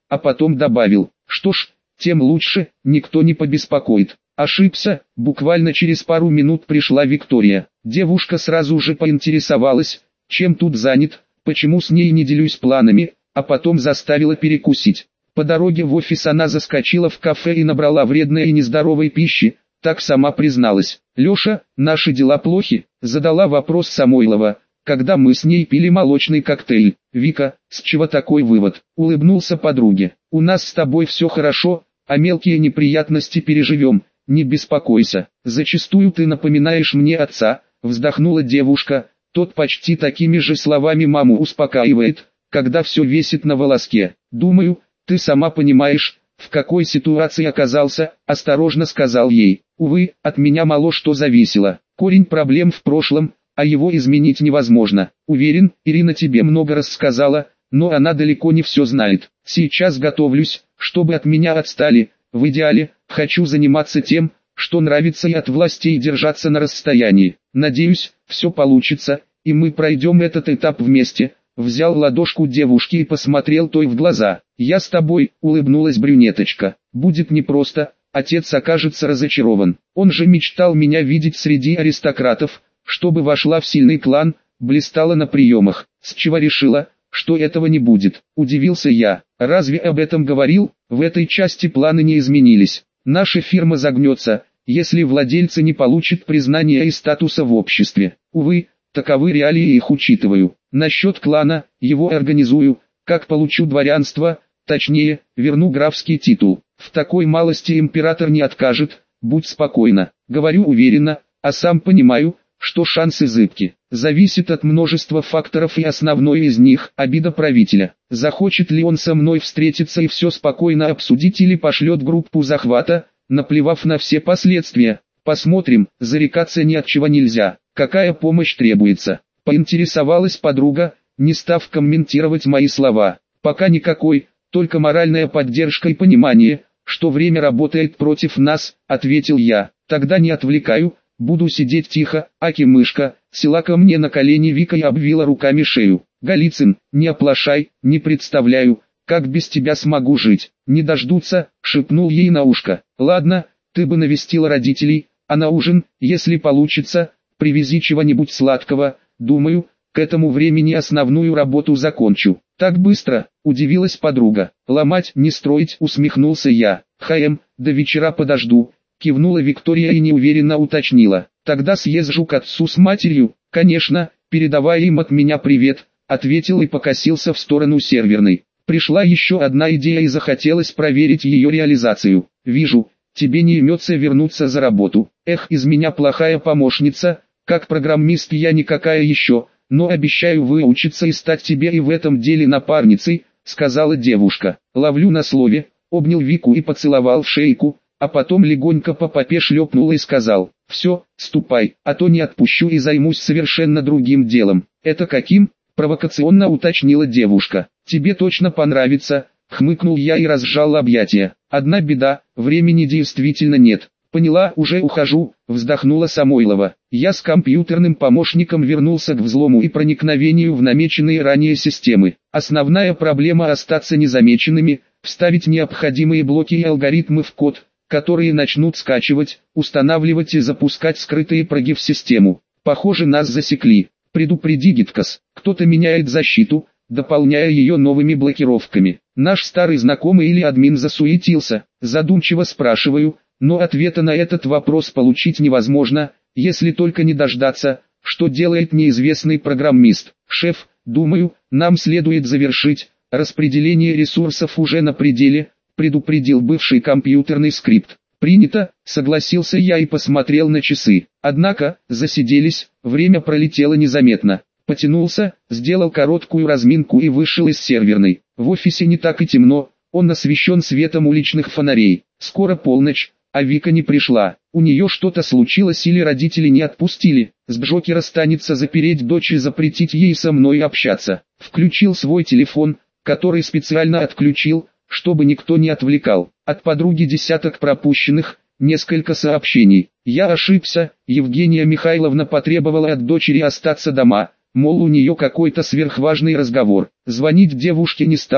а потом добавил: что ж, тем лучше, никто не побеспокоит. Ошибся, буквально через пару минут пришла Виктория. Девушка сразу же поинтересовалась, чем тут занят, почему с ней не делюсь планами, а потом заставила перекусить. По дороге в офис она заскочила в кафе и набрала вредной и нездоровой пищи, так сама призналась. «Леша, наши дела плохи?» – задала вопрос Самойлова, когда мы с ней пили молочный коктейль. «Вика, с чего такой вывод?» – улыбнулся подруге. «У нас с тобой все хорошо, а мелкие неприятности переживем, не беспокойся. Зачастую ты напоминаешь мне отца», – вздохнула девушка. Тот почти такими же словами маму успокаивает, когда все висит на волоске. «Думаю, ты сама понимаешь, в какой ситуации оказался», – осторожно сказал ей. «Увы, от меня мало что зависело. Корень проблем в прошлом, а его изменить невозможно. Уверен, Ирина тебе много рассказала, но она далеко не все знает. Сейчас готовлюсь, чтобы от меня отстали. В идеале, хочу заниматься тем, что нравится, и от властей держаться на расстоянии. Надеюсь, все получится, и мы пройдем этот этап вместе». Взял ладошку девушки и посмотрел той в глаза. «Я с тобой», — улыбнулась брюнеточка. «Будет непросто, отец окажется разочарован. Он же мечтал меня видеть среди аристократов, чтобы вошла в сильный клан, блистала на приемах. С чего решила, что этого не будет?» Удивился я. «Разве об этом говорил?» В этой части планы не изменились. Наша фирма загнется, если владельцы не получат признания и статуса в обществе. Увы, таковы реалии, и их учитываю. Насчет клана, его организую, как получу дворянство, точнее, верну графский титул. В такой малости император не откажет, будь спокойна. Говорю уверенно, а сам понимаю, что шансы зыбки. Зависит от множества факторов, и основной из них – обида правителя. Захочет ли он со мной встретиться и все спокойно обсудить, или пошлет группу захвата, наплевав на все последствия. Посмотрим, зарекаться ни от чего нельзя. Какая помощь требуется? Поинтересовалась подруга, не став комментировать мои слова. Пока никакой, только моральная поддержка и понимание, что время работает против нас, ответил я. Тогда не отвлекаю, буду сидеть тихо. Аки-мышка, села ко мне на колени Вика и обвила руками шею. Голицын, не оплошай, не представляю, как без тебя смогу жить. Не дождутся, шепнул ей на ушко. Ладно, ты бы навестила родителей, а на ужин, если получится, привези чего-нибудь сладкого. Думаю, к этому времени основную работу закончу. Так быстро, удивилась подруга. Ломать, не строить, усмехнулся я. Хм, до вечера подожду, кивнула Виктория и неуверенно уточнила. Тогда съезжу к отцу с матерью. Конечно, передавай им от меня привет, ответил и покосился в сторону серверной. Пришла еще одна идея и захотелось проверить ее реализацию. Вижу, тебе не имется вернуться за работу. Эх, из меня плохая помощница. Как программист я никакая еще, но обещаю выучиться и стать тебе и в этом деле напарницей, сказала девушка. Ловлю на слове, обнял Вику и поцеловал в шейку, а потом легонько по попе шлепнул и сказал: все, ступай, а то не отпущу и займусь совершенно другим делом. Это каким? Провокационно уточнила девушка. Тебе точно понравится, хмыкнул я и разжал объятия. Одна беда, времени действительно нет. Поняла, уже ухожу, вздохнула Самойлова. Я с компьютерным помощником вернулся к взлому и проникновению в намеченные ранее системы. Основная проблема — остаться незамеченными, вставить необходимые блоки и алгоритмы в код, которые начнут скачивать, устанавливать и запускать скрытые проги в систему. Похоже, нас засекли. Предупреди Гиткос, кто-то меняет защиту, дополняя ее новыми блокировками. Наш старый знакомый или админ засуетился, задумчиво спрашиваю, но ответа на этот вопрос получить невозможно, если только не дождаться, что делает неизвестный программист. Шеф, думаю, нам следует завершить, распределение ресурсов уже на пределе, предупредил бывший компьютерный скрипт. Принято, согласился я и посмотрел на часы. Однако, засиделись, время пролетело незаметно. Потянулся, сделал короткую разминку и вышел из серверной. В офисе не так и темно, он освещен светом уличных фонарей. Скоро полночь, а Вика не пришла. У нее что-то случилось или родители не отпустили. С Джокера станется запереть дочь и запретить ей со мной общаться. Включил свой телефон, который специально отключил, чтобы никто не отвлекал. От подруги десяток пропущенных, несколько сообщений. Я ошибся, Евгения Михайловна потребовала от дочери остаться дома, мол у нее какой-то сверхважный разговор. Звонить девушке не стал,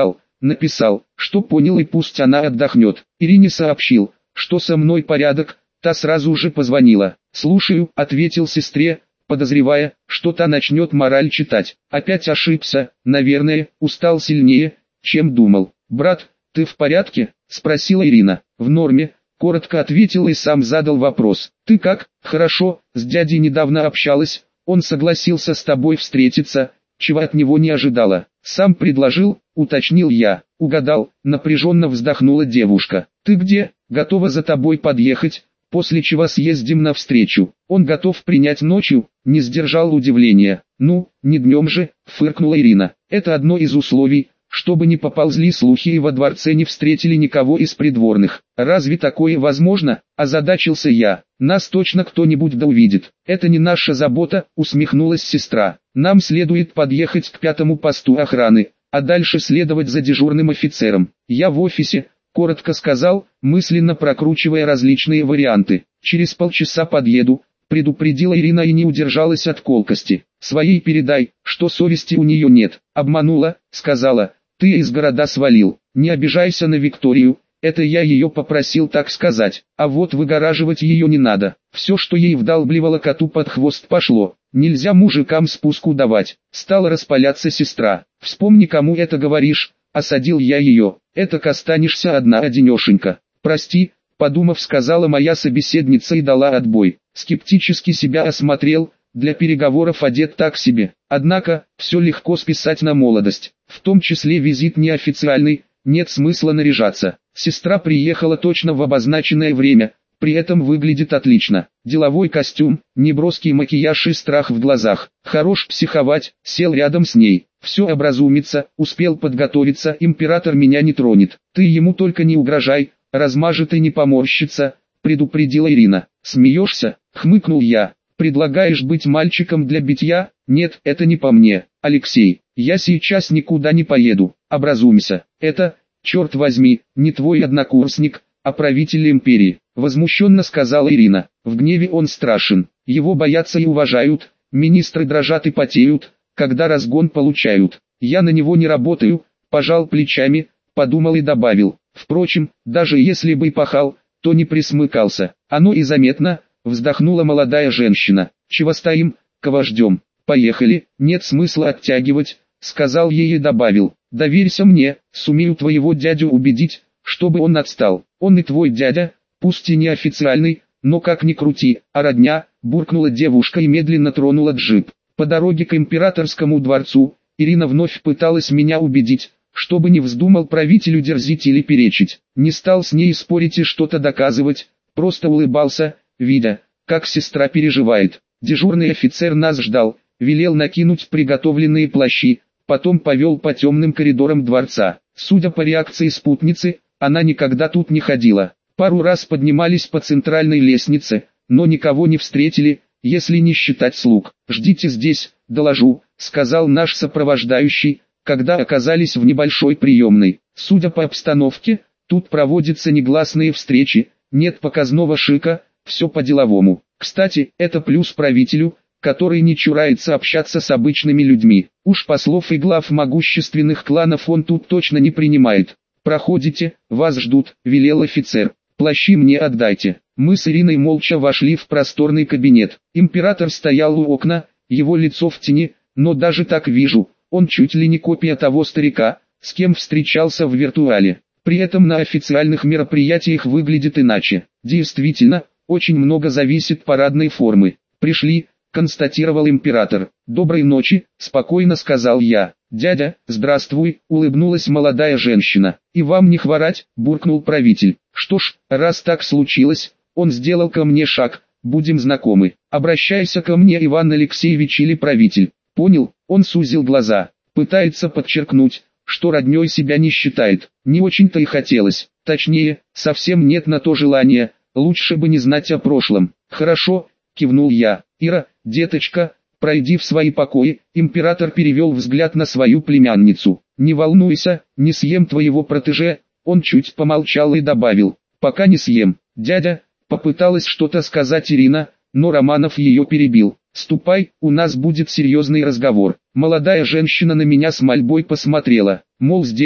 написал, что понял и пусть она отдохнет. Ирине сообщил, что со мной порядок, та сразу же позвонила. «Слушаю», — ответил сестре, подозревая, что та начнет мораль читать. Опять ошибся, наверное, устал сильнее, чем думал. «Брат, ты в порядке?» — спросила Ирина. «В норме», — коротко ответил и сам задал вопрос. «Ты как?» «Хорошо, с дядей недавно общалась, он согласился с тобой встретиться, чего от него не ожидала. Сам предложил», — уточнил я. «Угадал», — напряженно вздохнула девушка. «Ты где?» «Готова за тобой подъехать, после чего съездим навстречу». «Он готов принять ночью», — не сдержал удивления. «Ну, не днем же», — фыркнула Ирина. «Это одно из условий, чтобы не поползли слухи и во дворце не встретили никого из придворных». «Разве такое возможно?» – озадачился я. «Нас точно кто-нибудь да увидит». «Это не наша забота», – усмехнулась сестра. «Нам следует подъехать к пятому посту охраны, а дальше следовать за дежурным офицером. Я в офисе», – коротко сказал, мысленно прокручивая различные варианты. «Через полчаса подъеду», – предупредила Ирина и не удержалась от колкости. «Своей передай, что совести у нее нет». «Обманула», – сказала. «Ты из города свалил, не обижайся на Викторию, это я ее попросил так сказать, а вот выгораживать ее не надо». Все, что ей вдалбливало коту под хвост, пошло. Нельзя мужикам спуску давать. Стала распаляться сестра. «Вспомни, кому это говоришь», — осадил я ее. «Этак останешься одна-одинешенька». «Прости», — подумав, сказала моя собеседница и дала отбой. Скептически себя осмотрел. Для переговоров одет так себе. Однако, все легко списать на молодость. В том числе визит неофициальный, нет смысла наряжаться. Сестра приехала точно в обозначенное время, при этом выглядит отлично. Деловой костюм, неброский макияж и страх в глазах. Хорош психовать, сел рядом с ней. Все образумится, успел подготовиться, император меня не тронет. Ты ему только не угрожай, размажет и не поморщится, предупредила Ирина. «Смеешься?» — хмыкнул я. «Предлагаешь быть мальчиком для битья? Нет, это не по мне, Алексей. Я сейчас никуда не поеду. Образумься. Это, черт возьми, не твой однокурсник, а правитель империи», — возмущенно сказала Ирина. «В гневе он страшен. Его боятся и уважают. Министры дрожат и потеют, когда разгон получают. Я на него не работаю», — пожал плечами, подумал и добавил. «Впрочем, даже если бы и пахал, то не присмыкался. Оно и заметно». Вздохнула молодая женщина. «Чего стоим, кого ждем? Поехали, нет смысла оттягивать», — сказал ей и добавил. «Доверься мне, сумею твоего дядю убедить, чтобы он отстал. Он и твой дядя, пусть и неофициальный, но как ни крути, а родня», — буркнула девушка и медленно тронула джип. По дороге к императорскому дворцу, Ирина вновь пыталась меня убедить, чтобы не вздумал правителю дерзить или перечить. Не стал с ней спорить и что-то доказывать, просто улыбался, видя, как сестра переживает. Дежурный офицер нас ждал, велел накинуть приготовленные плащи, потом повел по темным коридорам дворца. Судя по реакции спутницы, она никогда тут не ходила. Пару раз поднимались по центральной лестнице, но никого не встретили, если не считать слуг. «Ждите здесь, доложу», — сказал наш сопровождающий, когда оказались в небольшой приемной. Судя по обстановке, тут проводятся негласные встречи, нет показного шика, все по-деловому. Кстати, это плюс правителю, который не чурается общаться с обычными людьми. Уж послов и глав могущественных кланов он тут точно не принимает. «Проходите, вас ждут», — велел офицер. «Плащи мне отдайте». Мы с Ириной молча вошли в просторный кабинет. Император стоял у окна, его лицо в тени, но даже так вижу, он чуть ли не копия того старика, с кем встречался в виртуале. При этом на официальных мероприятиях выглядит иначе. Действительно, очень много зависит парадной формы. «Пришли», — констатировал император. «Доброй ночи», — спокойно сказал я. «Дядя, здравствуй», — улыбнулась молодая женщина. «И вам не хворать», — буркнул правитель. «Что ж, раз так случилось», — он сделал ко мне шаг, — «будем знакомы. Обращайся ко мне, Иван Алексеевич или правитель». «Понял», — он сузил глаза. Пытается подчеркнуть, что роднёй себя не считает. Не очень-то и хотелось. Точнее, совсем нет на то желания. Лучше бы не знать о прошлом. «Хорошо», — кивнул я. «Ира, деточка, пройди в свои покои». Император перевел взгляд на свою племянницу. «Не волнуйся, не съем твоего протеже». Он чуть помолчал и добавил. «Пока не съем». «Дядя», — попыталась что-то сказать Ирина, но Романов ее перебил. «Ступай, у нас будет серьезный разговор». Молодая женщина на меня с мольбой посмотрела. Мол, сделай,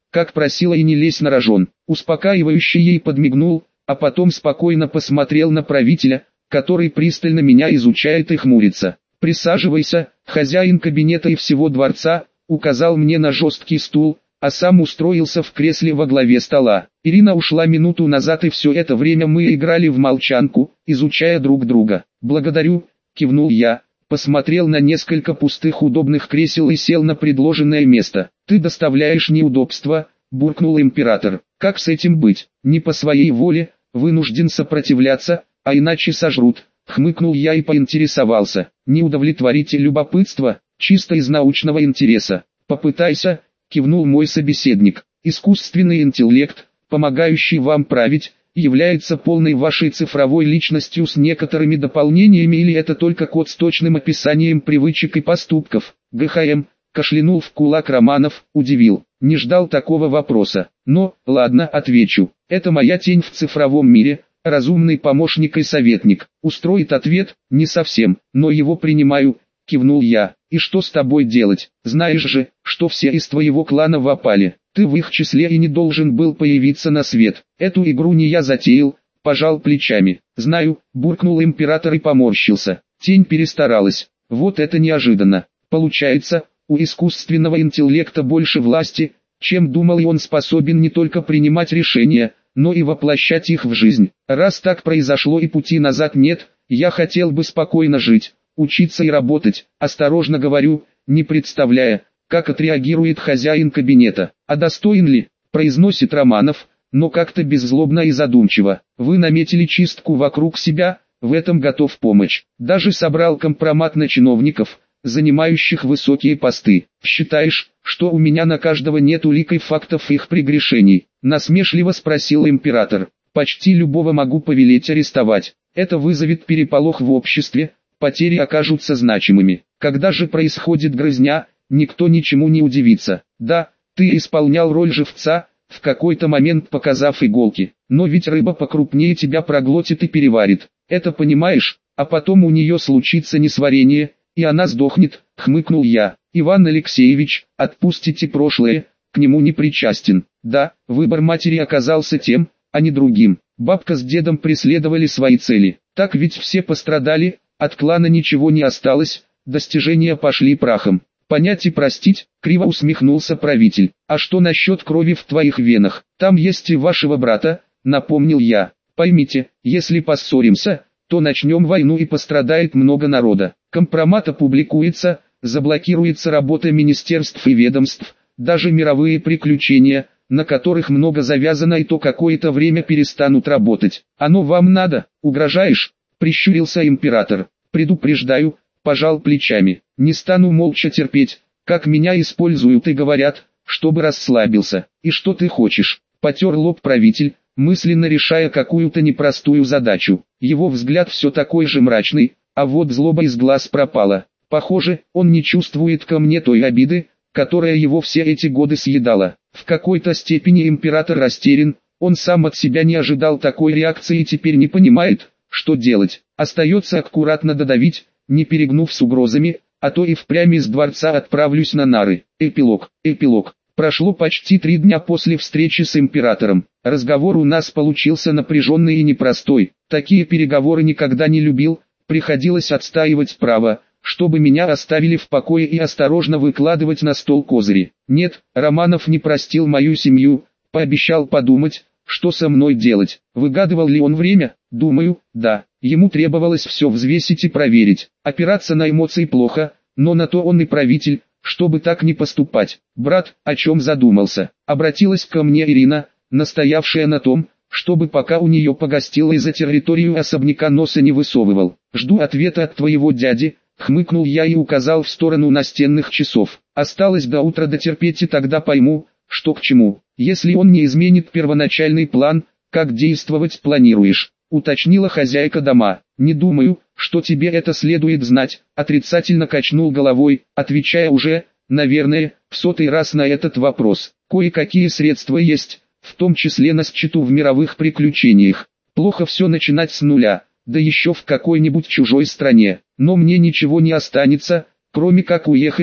как просила, и не лезь на рожон. Успокаивающе ей подмигнул, а потом спокойно посмотрел на правителя, который пристально меня изучает и хмурится. «Присаживайся, хозяин кабинета и всего дворца», указал мне на жесткий стул, а сам устроился в кресле во главе стола. Ирина ушла минуту назад, и все это время мы играли в молчанку, изучая друг друга. «Благодарю», кивнул я, посмотрел на несколько пустых удобных кресел и сел на предложенное место. «Ты доставляешь неудобства», буркнул император. «Как с этим быть? Не по своей воле, вынужден сопротивляться, а иначе сожрут», хмыкнул я и поинтересовался. «Не удовлетворите любопытство, чисто из научного интереса?» «Попытайся», кивнул мой собеседник. «Искусственный интеллект, помогающий вам править, является полной вашей цифровой личностью с некоторыми дополнениями, или это только код с точным описанием привычек и поступков?» «ГХМ», кашлянул в кулак Романов, удивил. Не ждал такого вопроса. «Но, ладно, отвечу. Это моя тень в цифровом мире, разумный помощник и советник». Устроит ответ? Не совсем, но его принимаю, кивнул я. «И что с тобой делать? Знаешь же, что все из твоего клана в опале. Ты в их числе и не должен был появиться на свет. Эту игру не я затеял», пожал плечами. «Знаю», буркнул император и поморщился. Тень перестаралась. Вот это неожиданно. Получается, у искусственного интеллекта больше власти, чем думал, и он способен не только принимать решения, но и воплощать их в жизнь. Раз так произошло и пути назад нет, я хотел бы спокойно жить, учиться и работать, осторожно говорю, не представляя, как отреагирует хозяин кабинета. «А достоин ли?» произносит Романов, но как-то беззлобно и задумчиво. «Вы наметили чистку вокруг себя, в этом готов помочь. Даже собрал компромат на чиновников, занимающих высокие посты. Считаешь, что у меня на каждого нет улик и фактов их прегрешений?» насмешливо спросил император. «Почти любого могу повелеть арестовать. Это вызовет переполох в обществе, потери окажутся значимыми. Когда же происходит грызня, никто ничему не удивится. Да, ты исполнял роль живца, в какой-то момент показав иголки, но ведь рыба покрупнее тебя проглотит и переварит. Это понимаешь, а потом у нее случится несварение, и она сдохнет», хмыкнул я. «Иван Алексеевич, отпустите прошлое, к нему не причастен». Да, выбор матери оказался тем, а не другим. Бабка с дедом преследовали свои цели. Так ведь все пострадали, от клана ничего не осталось, достижения пошли прахом. «Понять и простить», криво усмехнулся правитель. «А что насчет крови в твоих венах? Там есть и вашего брата», напомнил я. «Поймите, если поссоримся, то начнем войну и пострадает много народа. Компромат опубликуется, заблокируется работа министерств и ведомств, даже мировые приключения, на которых много завязано, и то какое-то время перестанут работать. Оно вам надо? Угрожаешь?» прищурился император. «Предупреждаю», пожал плечами. «Не стану молча терпеть, как меня используют и говорят, чтобы расслабился. И что ты хочешь?» Потер лоб правитель, мысленно решая какую-то непростую задачу. Его взгляд все такой же мрачный, а вот злоба из глаз пропала. Похоже, он не чувствует ко мне той обиды, которая его все эти годы съедала. В какой-то степени император растерян, он сам от себя не ожидал такой реакции и теперь не понимает, что делать. Остается аккуратно додавить, не перегнув с угрозами, а то и впрямь из дворца отправлюсь на нары. Эпилог. Эпилог. Прошло почти три дня после встречи с императором. Разговор у нас получился напряженный и непростой. Такие переговоры никогда не любил, приходилось отстаивать право, чтобы меня оставили в покое, и осторожно выкладывать на стол козыри. Нет, Романов не простил мою семью, пообещал подумать, что со мной делать. Выгадывал ли он время? Думаю, да. Ему требовалось все взвесить и проверить. Опираться на эмоции плохо, но на то он и правитель, чтобы так не поступать. «Брат, о чем задумался?» Обратилась ко мне Ирина, настоявшая на том, чтобы пока у нее погостила и за территорию особняка носа не высовывал. «Жду ответа от твоего дяди», хмыкнул я и указал в сторону настенных часов. «Осталось до утра дотерпеть, и тогда пойму, что к чему. Если он не изменит первоначальный план, как действовать планируешь?» уточнила хозяйка дома. «Не думаю, что тебе это следует знать», отрицательно качнул головой, отвечая уже, наверное, в сотый раз на этот вопрос. «Кое-какие средства есть, в том числе на счету в мировых приключениях. Плохо все начинать с нуля, да еще в какой-нибудь чужой стране. Но мне ничего не останется, кроме как уехать,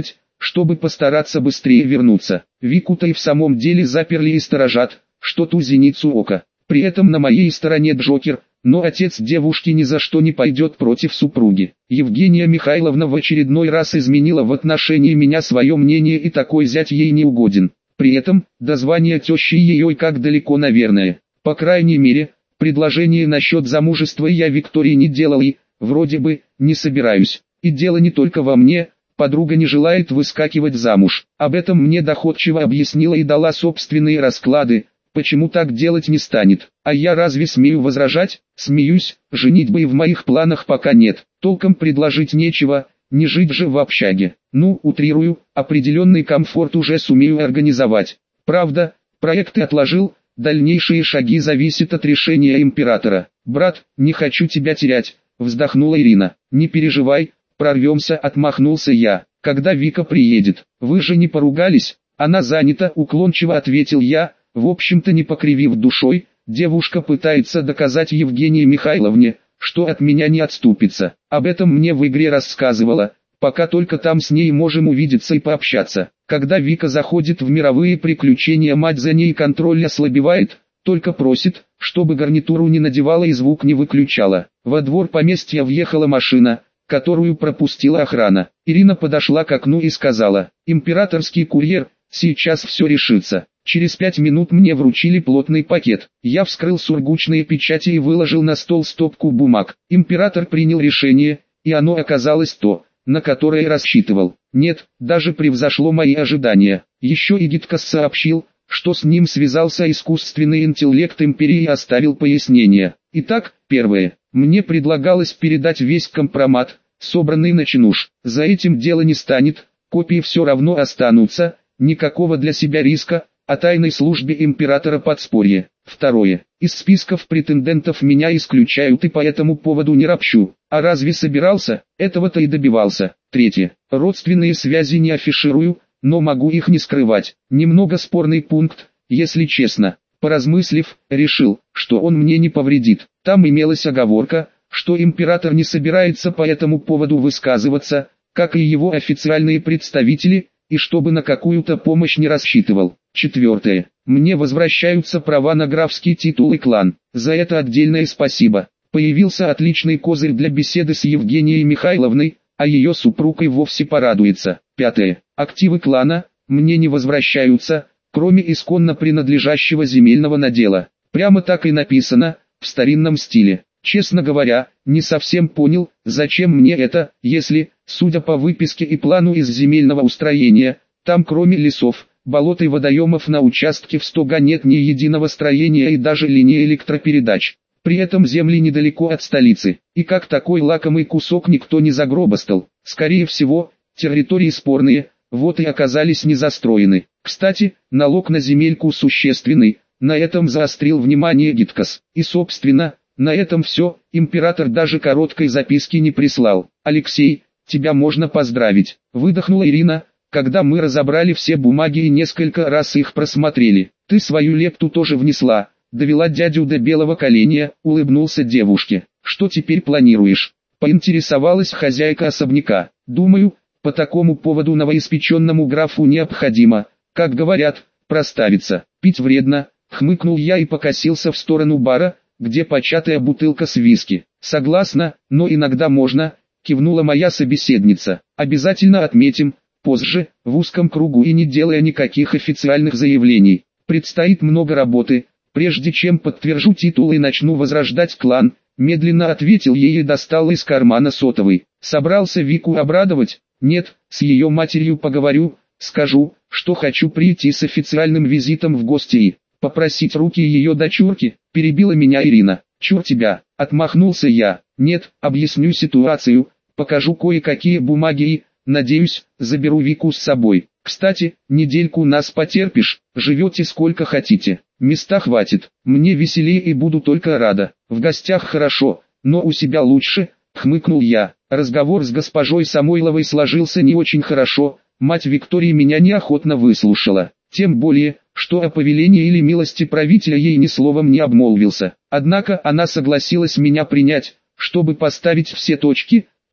чтобы постараться быстрее вернуться. Вику-то и в самом деле заперли и сторожат, что ту зеницу ока. При этом на моей стороне Джокер, но отец девушки ни за что не пойдет против супруги. Евгения Михайловна в очередной раз изменила в отношении меня свое мнение, и такой зять ей не угоден. При этом, до звания тещи ее и как далеко, наверное. По крайней мере, предложение насчет замужества я Виктории не делал и, вроде бы, не собираюсь. И дело не только во мне, подруга не желает выскакивать замуж. Об этом мне доходчиво объяснила и дала собственные расклады, почему так делать не станет. А я разве смею возражать? Смеюсь, женитьбы и в моих планах пока нет. Толком предложить нечего, не жить же в общаге. Ну, утрирую, определенный комфорт уже сумею организовать. Правда, проекты отложил, дальнейшие шаги зависят от решения императора. «Брат, не хочу тебя терять», — вздохнула Ирина. «Не переживай, прорвемся», — отмахнулся я. «Когда Вика приедет? Вы же не поругались?» «Она занята», — уклончиво ответил я, в общем-то не покривив душой. Девушка пытается доказать Евгении Михайловне, что от меня не отступится. Об этом мне в игре рассказывала. Пока только там с ней можем увидеться и пообщаться. Когда Вика заходит в мировые приключения, мать за ней контроль ослабевает, только просит, чтобы гарнитуру не надевала и звук не выключала. Во двор поместья въехала машина, которую пропустила охрана. Ирина подошла к окну и сказала: «Императорский курьер, сейчас все решится». Через пять минут мне вручили плотный пакет. Я вскрыл сургучные печати и выложил на стол стопку бумаг. Император принял решение, и оно оказалось то, на которое рассчитывал. Нет, даже превзошло мои ожидания. Еще и Гиткас сообщил, что с ним связался искусственный интеллект империи и оставил пояснение. Итак, первое. Мне предлагалось передать весь компромат, собранный на Чинуш. За этим дело не станет, копии все равно останутся, никакого для себя риска, о тайной службе императора подспорье. Второе. Из списков претендентов меня исключают, и по этому поводу не ропщу. А разве собирался? Этого-то и добивался. Третье. Родственные связи не афиширую, но могу их не скрывать. Немного спорный пункт, если честно. Поразмыслив, решил, что он мне не повредит. Там имелась оговорка, что император не собирается по этому поводу высказываться, как и его официальные представители, и чтобы на какую-то помощь не рассчитывал. Четвертое. Мне возвращаются права на графский титул и клан. За это отдельное спасибо. Появился отличный козырь для беседы с Евгенией Михайловной, а ее супруг и вовсе порадуется. Пятое. Активы клана мне не возвращаются, кроме исконно принадлежащего земельного надела. Прямо так и написано, в старинном стиле. Честно говоря, не совсем понял, зачем мне это, если, судя по выписке и плану из земельного устроения, там кроме лесов, болот и водоемов на участке в сто га нет ни единого строения и даже линии электропередач. При этом земли недалеко от столицы, и как такой лакомый кусок никто не загробастал. Скорее всего, территории спорные, вот и оказались не застроены. Кстати, налог на земельку существенный, на этом заострил внимание Гиткас. И собственно, на этом все, император даже короткой записки не прислал. «Алексей, тебя можно поздравить», — выдохнула Ирина, когда мы разобрали все бумаги и несколько раз их просмотрели. «Ты свою лепту тоже внесла, довела дядю до белого коленя», — улыбнулся девушке. «Что теперь планируешь?» — поинтересовалась хозяйка особняка. «Думаю, по такому поводу новоиспеченному графу необходимо, как говорят, проставиться. Пить вредно», — хмыкнул я и покосился в сторону бара, где початая бутылка с виски. «Согласна, но иногда можно», — кивнула моя собеседница. «Обязательно отметим, позже, в узком кругу и не делая никаких официальных заявлений. Предстоит много работы, прежде чем подтвержу титул и начну возрождать клан», — медленно ответил ей и достал из кармана сотовый. «Собрался Вику обрадовать?» «Нет, с ее матерью поговорю, скажу, что хочу прийти с официальным визитом в гости и попросить руки ее дочурки», — перебила меня Ирина. «Чур тебя», — отмахнулся я. «Нет, объясню ситуацию, покажу кое-какие бумаги и, надеюсь, заберу Вику с собой. Кстати, недельку нас потерпишь, живете сколько хотите, места хватит, мне веселее и буду только рада. В гостях хорошо, но у себя лучше», — хмыкнул я. Разговор с госпожой Самойловой сложился не очень хорошо, мать Виктории меня неохотно выслушала. Тем более, что о повелении или милости правителя ей ни словом не обмолвился. Однако она согласилась меня принять, чтобы поставить все точки,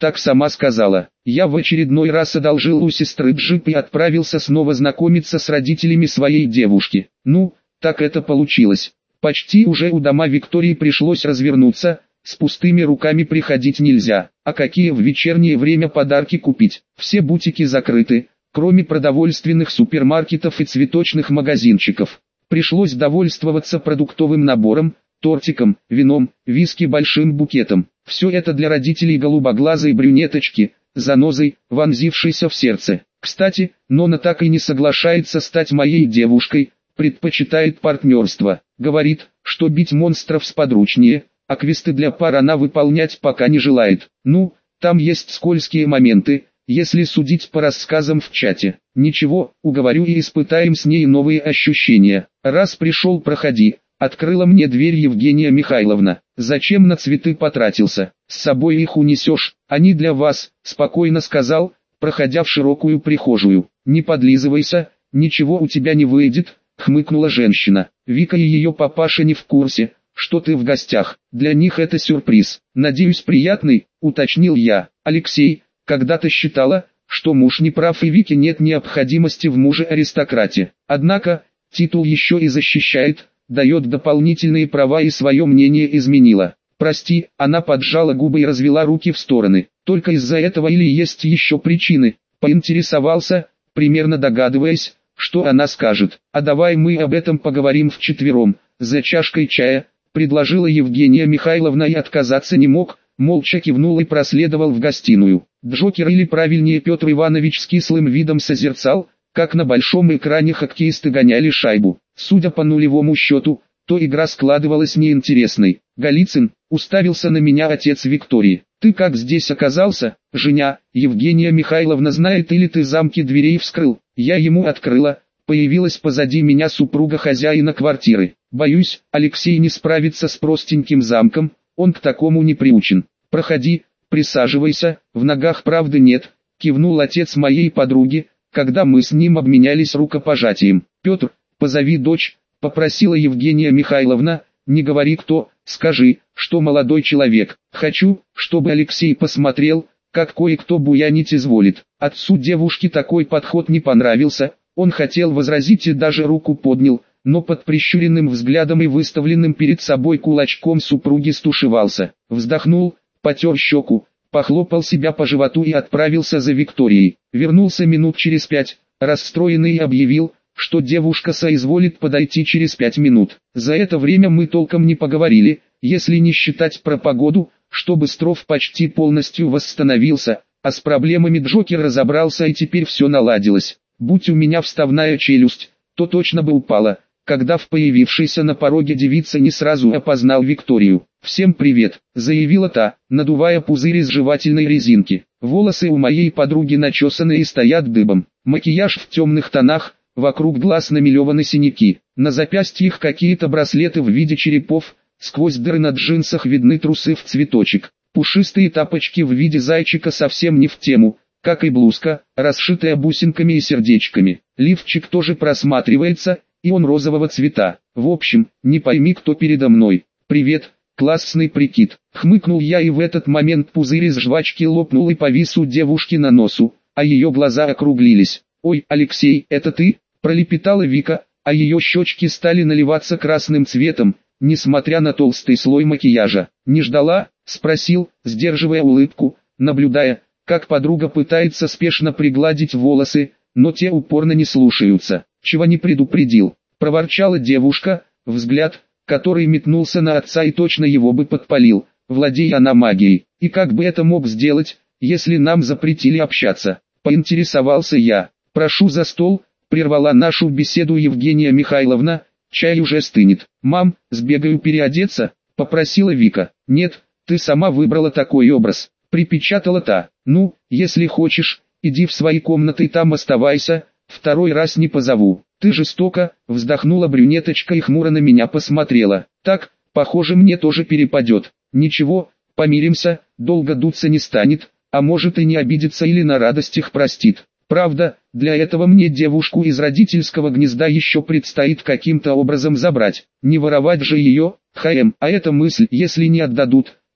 так сама сказала. Я в очередной раз одолжил у сестры джип и отправился снова знакомиться с родителями своей девушки. Ну, так это получилось. Почти уже у дома Виктории пришлось развернуться, с пустыми руками приходить нельзя. А какие в вечернее время подарки купить? Все бутики закрыты, кроме продовольственных супермаркетов и цветочных магазинчиков. Пришлось довольствоваться продуктовым набором, тортиком, вином, виски большим букетом. Все это для родителей голубоглазой брюнеточки, занозой, вонзившейся в сердце. Кстати, Нона так и не соглашается стать моей девушкой, предпочитает партнерство. Говорит, что бить монстров сподручнее, а квесты для пар она выполнять пока не желает. Ну, там есть скользкие моменты, если судить по рассказам в чате. Ничего, уговорю и испытаем с ней новые ощущения. Раз пришел, проходи. Открыла мне дверь Евгения Михайловна. Зачем на цветы потратился? С собой их унесешь, они для вас, спокойно сказал, проходя в широкую прихожую. Не подлизывайся, ничего у тебя не выйдет, хмыкнула женщина. Вика и ее папаша не в курсе, что ты в гостях. Для них это сюрприз. Надеюсь, приятный, уточнил я. Алексей, когда-то считала, что муж не прав и Вике нет необходимости в муже-аристократе. Однако, титул еще и защищает, дает дополнительные права и свое мнение изменила. Прости, она поджала губы и развела руки в стороны. Только из-за этого или есть еще причины? Поинтересовался, примерно догадываясь, что она скажет. А давай мы об этом поговорим вчетвером, за чашкой чая, предложила Евгения Михайловна и отказаться не мог, молча кивнул и проследовал в гостиную. Джокер, или правильнее Петр Иванович, с кислым видом созерцал, как на большом экране хоккеисты гоняли шайбу. Судя по нулевому счету, то игра складывалась неинтересной. Голицын, уставился на меня отец Виктории. Ты как здесь оказался, Женя? Евгения Михайловна знает, или ты замки дверей вскрыл? Я ему открыла. Появилась позади меня супруга хозяина квартиры. Боюсь, Алексей не справится с простеньким замком, он к такому не приучен. Проходи, присаживайся, в ногах правды нет, кивнул отец моей подруги, когда мы с ним обменялись рукопожатием. Петр, позови дочь, попросила Евгения Михайловна, не говори кто, скажи, что молодой человек. Хочу, чтобы Алексей посмотрел, как кое-кто буянить изволит. Отцу девушки такой подход не понравился, он хотел возразить и даже руку поднял, но под прищуренным взглядом и выставленным перед собой кулачком супруги стушевался. Вздохнул, потер щеку, похлопал себя по животу и отправился за Викторией. Вернулся минут через пять, расстроенный, и объявил, что девушка соизволит подойти через пять минут. За это время мы толком не поговорили, если не считать про погоду, что Быстров почти полностью восстановился, а с проблемами Джокер разобрался и теперь все наладилось. Будь у меня вставная челюсть, то точно бы упала, когда в появившейся на пороге девице не сразу опознал Викторию. «Всем привет», — заявила та, надувая пузырь из жевательной резинки. Волосы у моей подруги начесаны и стоят дыбом. Макияж в темных тонах, вокруг глаз намалеваны синяки. На запястьях какие-то браслеты в виде черепов, сквозь дыры на джинсах видны трусы в цветочек. Пушистые тапочки в виде зайчика совсем не в тему, как и блузка, расшитая бусинками и сердечками. Лифчик тоже просматривается, и он розового цвета. В общем, не пойми, кто передо мной. «Привет, классный прикид», — хмыкнул я, и в этот момент пузырь из жвачки лопнул и повис у девушки на носу, а ее глаза округлились. «Ой, Алексей, это ты?» — пролепетала Вика, а ее щечки стали наливаться красным цветом, несмотря на толстый слой макияжа. «Не ждала?» — спросил, сдерживая улыбку, наблюдая, как подруга пытается спешно пригладить волосы, но те упорно не слушаются. «Чего не предупредил?» — проворчала девушка, взгляд, который метнулся на отца и точно его бы подпалил, владея она магией. «И как бы это мог сделать, если нам запретили общаться?» — поинтересовался я. «Прошу за стол», — прервала нашу беседу Евгения Михайловна, «чай уже стынет». «Мам, сбегаю переодеться?» — попросила Вика. «Нет, ты сама выбрала такой образ», — припечатала та. «Ну, если хочешь, иди в свои комнаты и там оставайся, второй раз не позову». «Ты жестоко», — вздохнула брюнеточка и хмуро на меня посмотрела. «Так, похоже, мне тоже перепадет. Ничего, помиримся, долго дуться не станет, а может и не обидится или на радостях простит. Правда, для этого мне девушку из родительского гнезда еще предстоит каким-то образом забрать. Не воровать же ее, хм, а эта мысль, если не отдадут,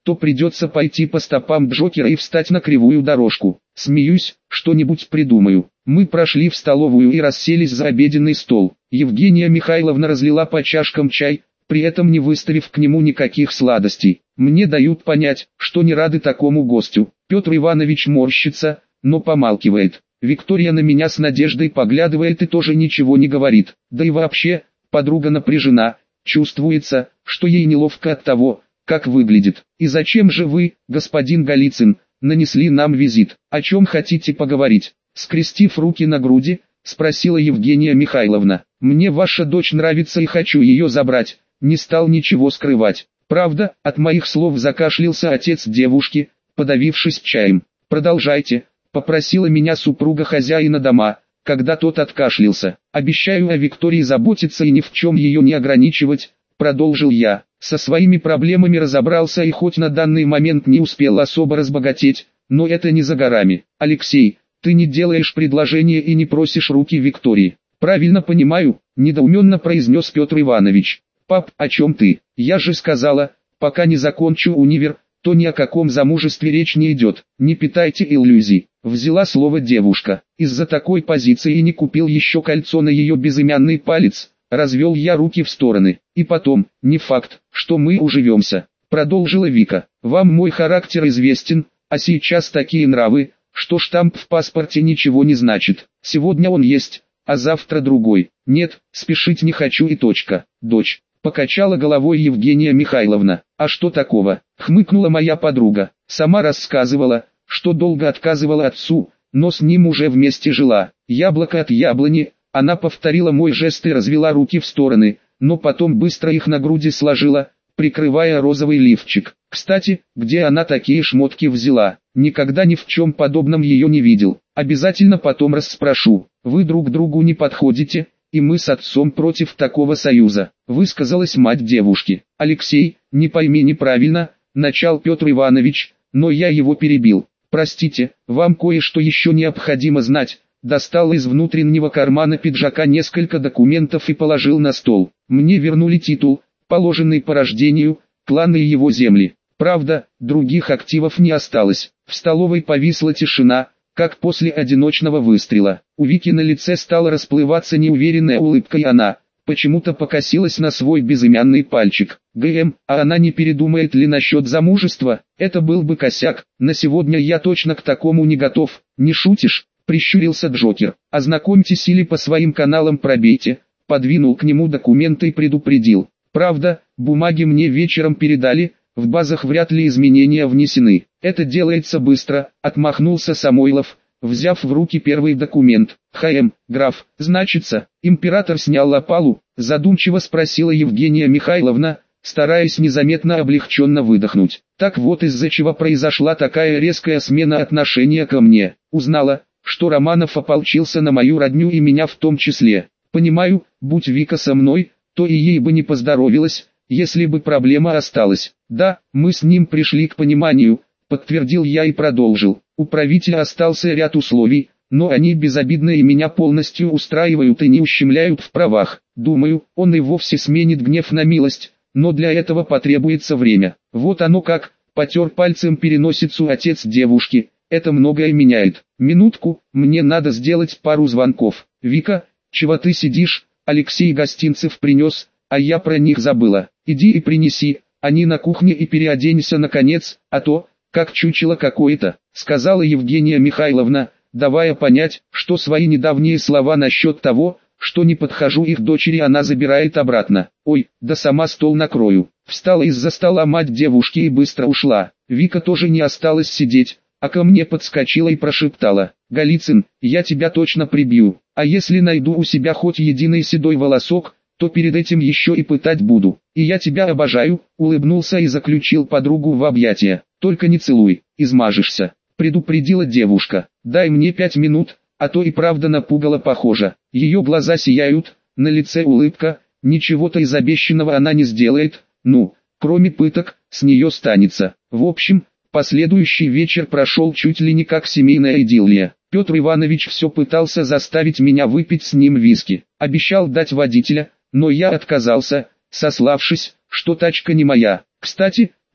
то придется пойти по стопам Джокера и встать на кривую дорожку. Смеюсь, что-нибудь придумаю. Мы прошли в столовую и расселись за обеденный стол. Евгения Михайловна разлила по чашкам чай, при этом не выставив к нему никаких сладостей. Мне дают понять, что не рады такому гостю. Петр Иванович морщится, но помалкивает. Виктория на меня с надеждой поглядывает и тоже ничего не говорит. Да и вообще, подруга напряжена, чувствуется, что ей неловко от того, как выглядит. И зачем же вы, господин Голицын, нанесли нам визит? О чем хотите поговорить? Скрестив руки на груди, спросила Евгения Михайловна. Мне ваша дочь нравится и хочу ее забрать. Не стал ничего скрывать. Правда, от моих слов закашлялся отец девушки, подавившись чаем. Продолжайте, попросила меня супруга хозяина дома, когда тот откашлялся. Обещаю о Виктории заботиться и ни в чем ее не ограничивать, продолжил я. Со своими проблемами разобрался и хоть на данный момент не успел особо разбогатеть, но это не за горами. Алексей, ты не делаешь предложение и не просишь руки Виктории. Правильно понимаю, недоуменно произнес Петр Иванович. Пап, о чем ты? Я же сказала, пока не закончу универ, то ни о каком замужестве речь не идет. Не питайте иллюзий. Взяла слово девушка. Из-за такой позиции не купил еще кольцо на ее безымянный палец. Развел я руки в стороны. И потом, не факт, что мы уживемся. Продолжила Вика. Вам мой характер известен, а сейчас такие нравы, что штамп в паспорте ничего не значит. Сегодня он есть, а завтра другой. Нет, спешить не хочу и точка. Дочь. Покачала головой Евгения Михайловна. А что такого? Хмыкнула моя подруга. Сама рассказывала, что долго отказывала отцу, но с ним уже вместе жила. Яблоко от яблони. Она повторила мой жест и развела руки в стороны, но потом быстро их на груди сложила, прикрывая розовый лифчик. Кстати, где она такие шмотки взяла? Никогда ни в чем подобном ее не видел. Обязательно потом расспрошу. Вы друг другу не подходите, и мы с отцом против такого союза, высказалась мать девушки. Алексей, не пойми неправильно, начал Петр Иванович, но я его перебил. Простите, вам кое-что еще необходимо знать. Достал из внутреннего кармана пиджака несколько документов и положил на стол. Мне вернули титул, положенный по рождению, клан и его земли. Правда, других активов не осталось. В столовой повисла тишина, как после одиночного выстрела. У Вики на лице стала расплываться неуверенная улыбка, и она почему-то покосилась на свой безымянный пальчик. ГМ, а она не передумает ли насчет замужества? Это был бы косяк. На сегодня я точно к такому не готов. Не шутишь? Прищурился Джокер. Ознакомьтесь или по своим каналам пробейте. Подвинул к нему документы и предупредил. Правда, бумаги мне вечером передали, в базах вряд ли изменения внесены. Это делается быстро, отмахнулся Самойлов, взяв в руки первый документ. ХМ, граф, значится, император снял опалу, задумчиво спросила Евгения Михайловна, стараясь незаметно облегченно выдохнуть. Так вот из-за чего произошла такая резкая смена отношения ко мне. Узнала, что Романов ополчился на мою родню и меня в том числе. Понимаю, будь Вика со мной, то и ей бы не поздоровилось, если бы проблема осталась. Да, мы с ним пришли к пониманию, подтвердил я и продолжил. У правителя остался ряд условий, но они безобидны и меня полностью устраивают и не ущемляют в правах. Думаю, он и вовсе сменит гнев на милость, но для этого потребуется время. Вот оно как, потер пальцем переносицу отец девушки. Это многое меняет. Минутку, мне надо сделать пару звонков. Вика, чего ты сидишь? Алексей гостинцев принес, а я про них забыла. Иди и принеси, они на кухне, и переоденься наконец, а то, как чучело какое-то, сказала Евгения Михайловна, давая понять, что свои недавние слова насчет того, что не подхожу их дочери, она забирает обратно. Ой, да сама стол накрою. Встала из-за стола мать девушки и быстро ушла. Вика тоже не осталась сидеть, а ко мне подскочила и прошептала: «Голицын, я тебя точно прибью, а если найду у себя хоть единый седой волосок, то перед этим еще и пытать буду. И я тебя обожаю», улыбнулся и заключил подругу в объятия. «Только не целуй, измажешься», предупредила девушка. «Дай мне пять минут, а то и правда напугала похоже». Ее глаза сияют, на лице улыбка, ничего-то из обещанного она не сделает, ну, кроме пыток, с нее станется. В общем, последующий вечер прошел чуть ли не как семейная идиллия. Петр Иванович все пытался заставить меня выпить с ним виски. Обещал дать водителя, но я отказался, сославшись, что тачка не моя. Кстати,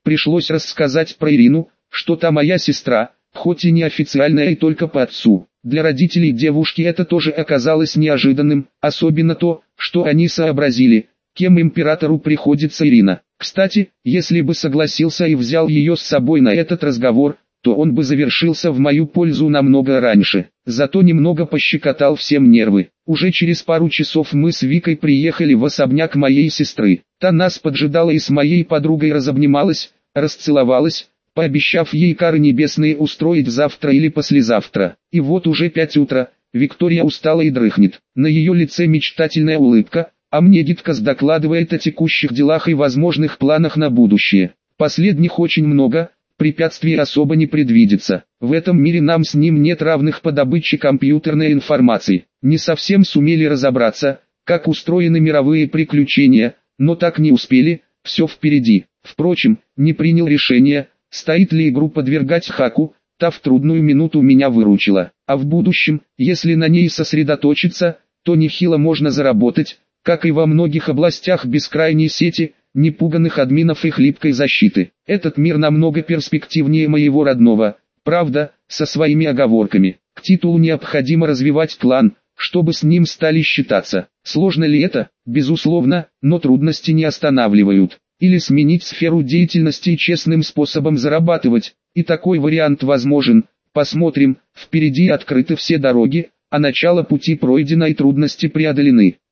Пришлось рассказать про Ирину, что та моя сестра, хоть и неофициальная и только по отцу. Для родителей девушки это тоже оказалось неожиданным, особенно то, что они сообразили, кем императору приходится Ирина. Кстати, если бы согласился и взял ее с собой на этот разговор, то он бы завершился в мою пользу намного раньше. Зато немного пощекотал всем нервы. Уже через пару часов мы с Викой приехали в особняк моей сестры. Та нас поджидала и с моей подругой разобнималась, расцеловалась, пообещав ей кары небесные устроить завтра или послезавтра. И вот уже пять утра, Виктория устала и дрыхнет. На ее лице мечтательная улыбка, а мне Гиткас докладывает о текущих делах и возможных планах на будущее. Последних очень много, препятствий особо не предвидится. В этом мире нам с ним нет равных по добыче компьютерной информации. Не совсем сумели разобраться, как устроены мировые приключения, но так не успели, все впереди. Впрочем, не принял решения, стоит ли игру подвергать хаку, та в трудную минуту меня выручила. А в будущем, если на ней сосредоточиться, то нехило можно заработать, как и во многих областях бескрайней сети, непуганных админов и хлипкой защиты. Этот мир намного перспективнее моего родного, правда, со своими оговорками. К титулу необходимо развивать клан, чтобы с ним стали считаться. Сложно ли это? Безусловно, но трудности не останавливают. Или сменить сферу деятельности и честным способом зарабатывать, и такой вариант возможен. Посмотрим, впереди открыты все дороги, а начало пути пройдено и трудности преодолены.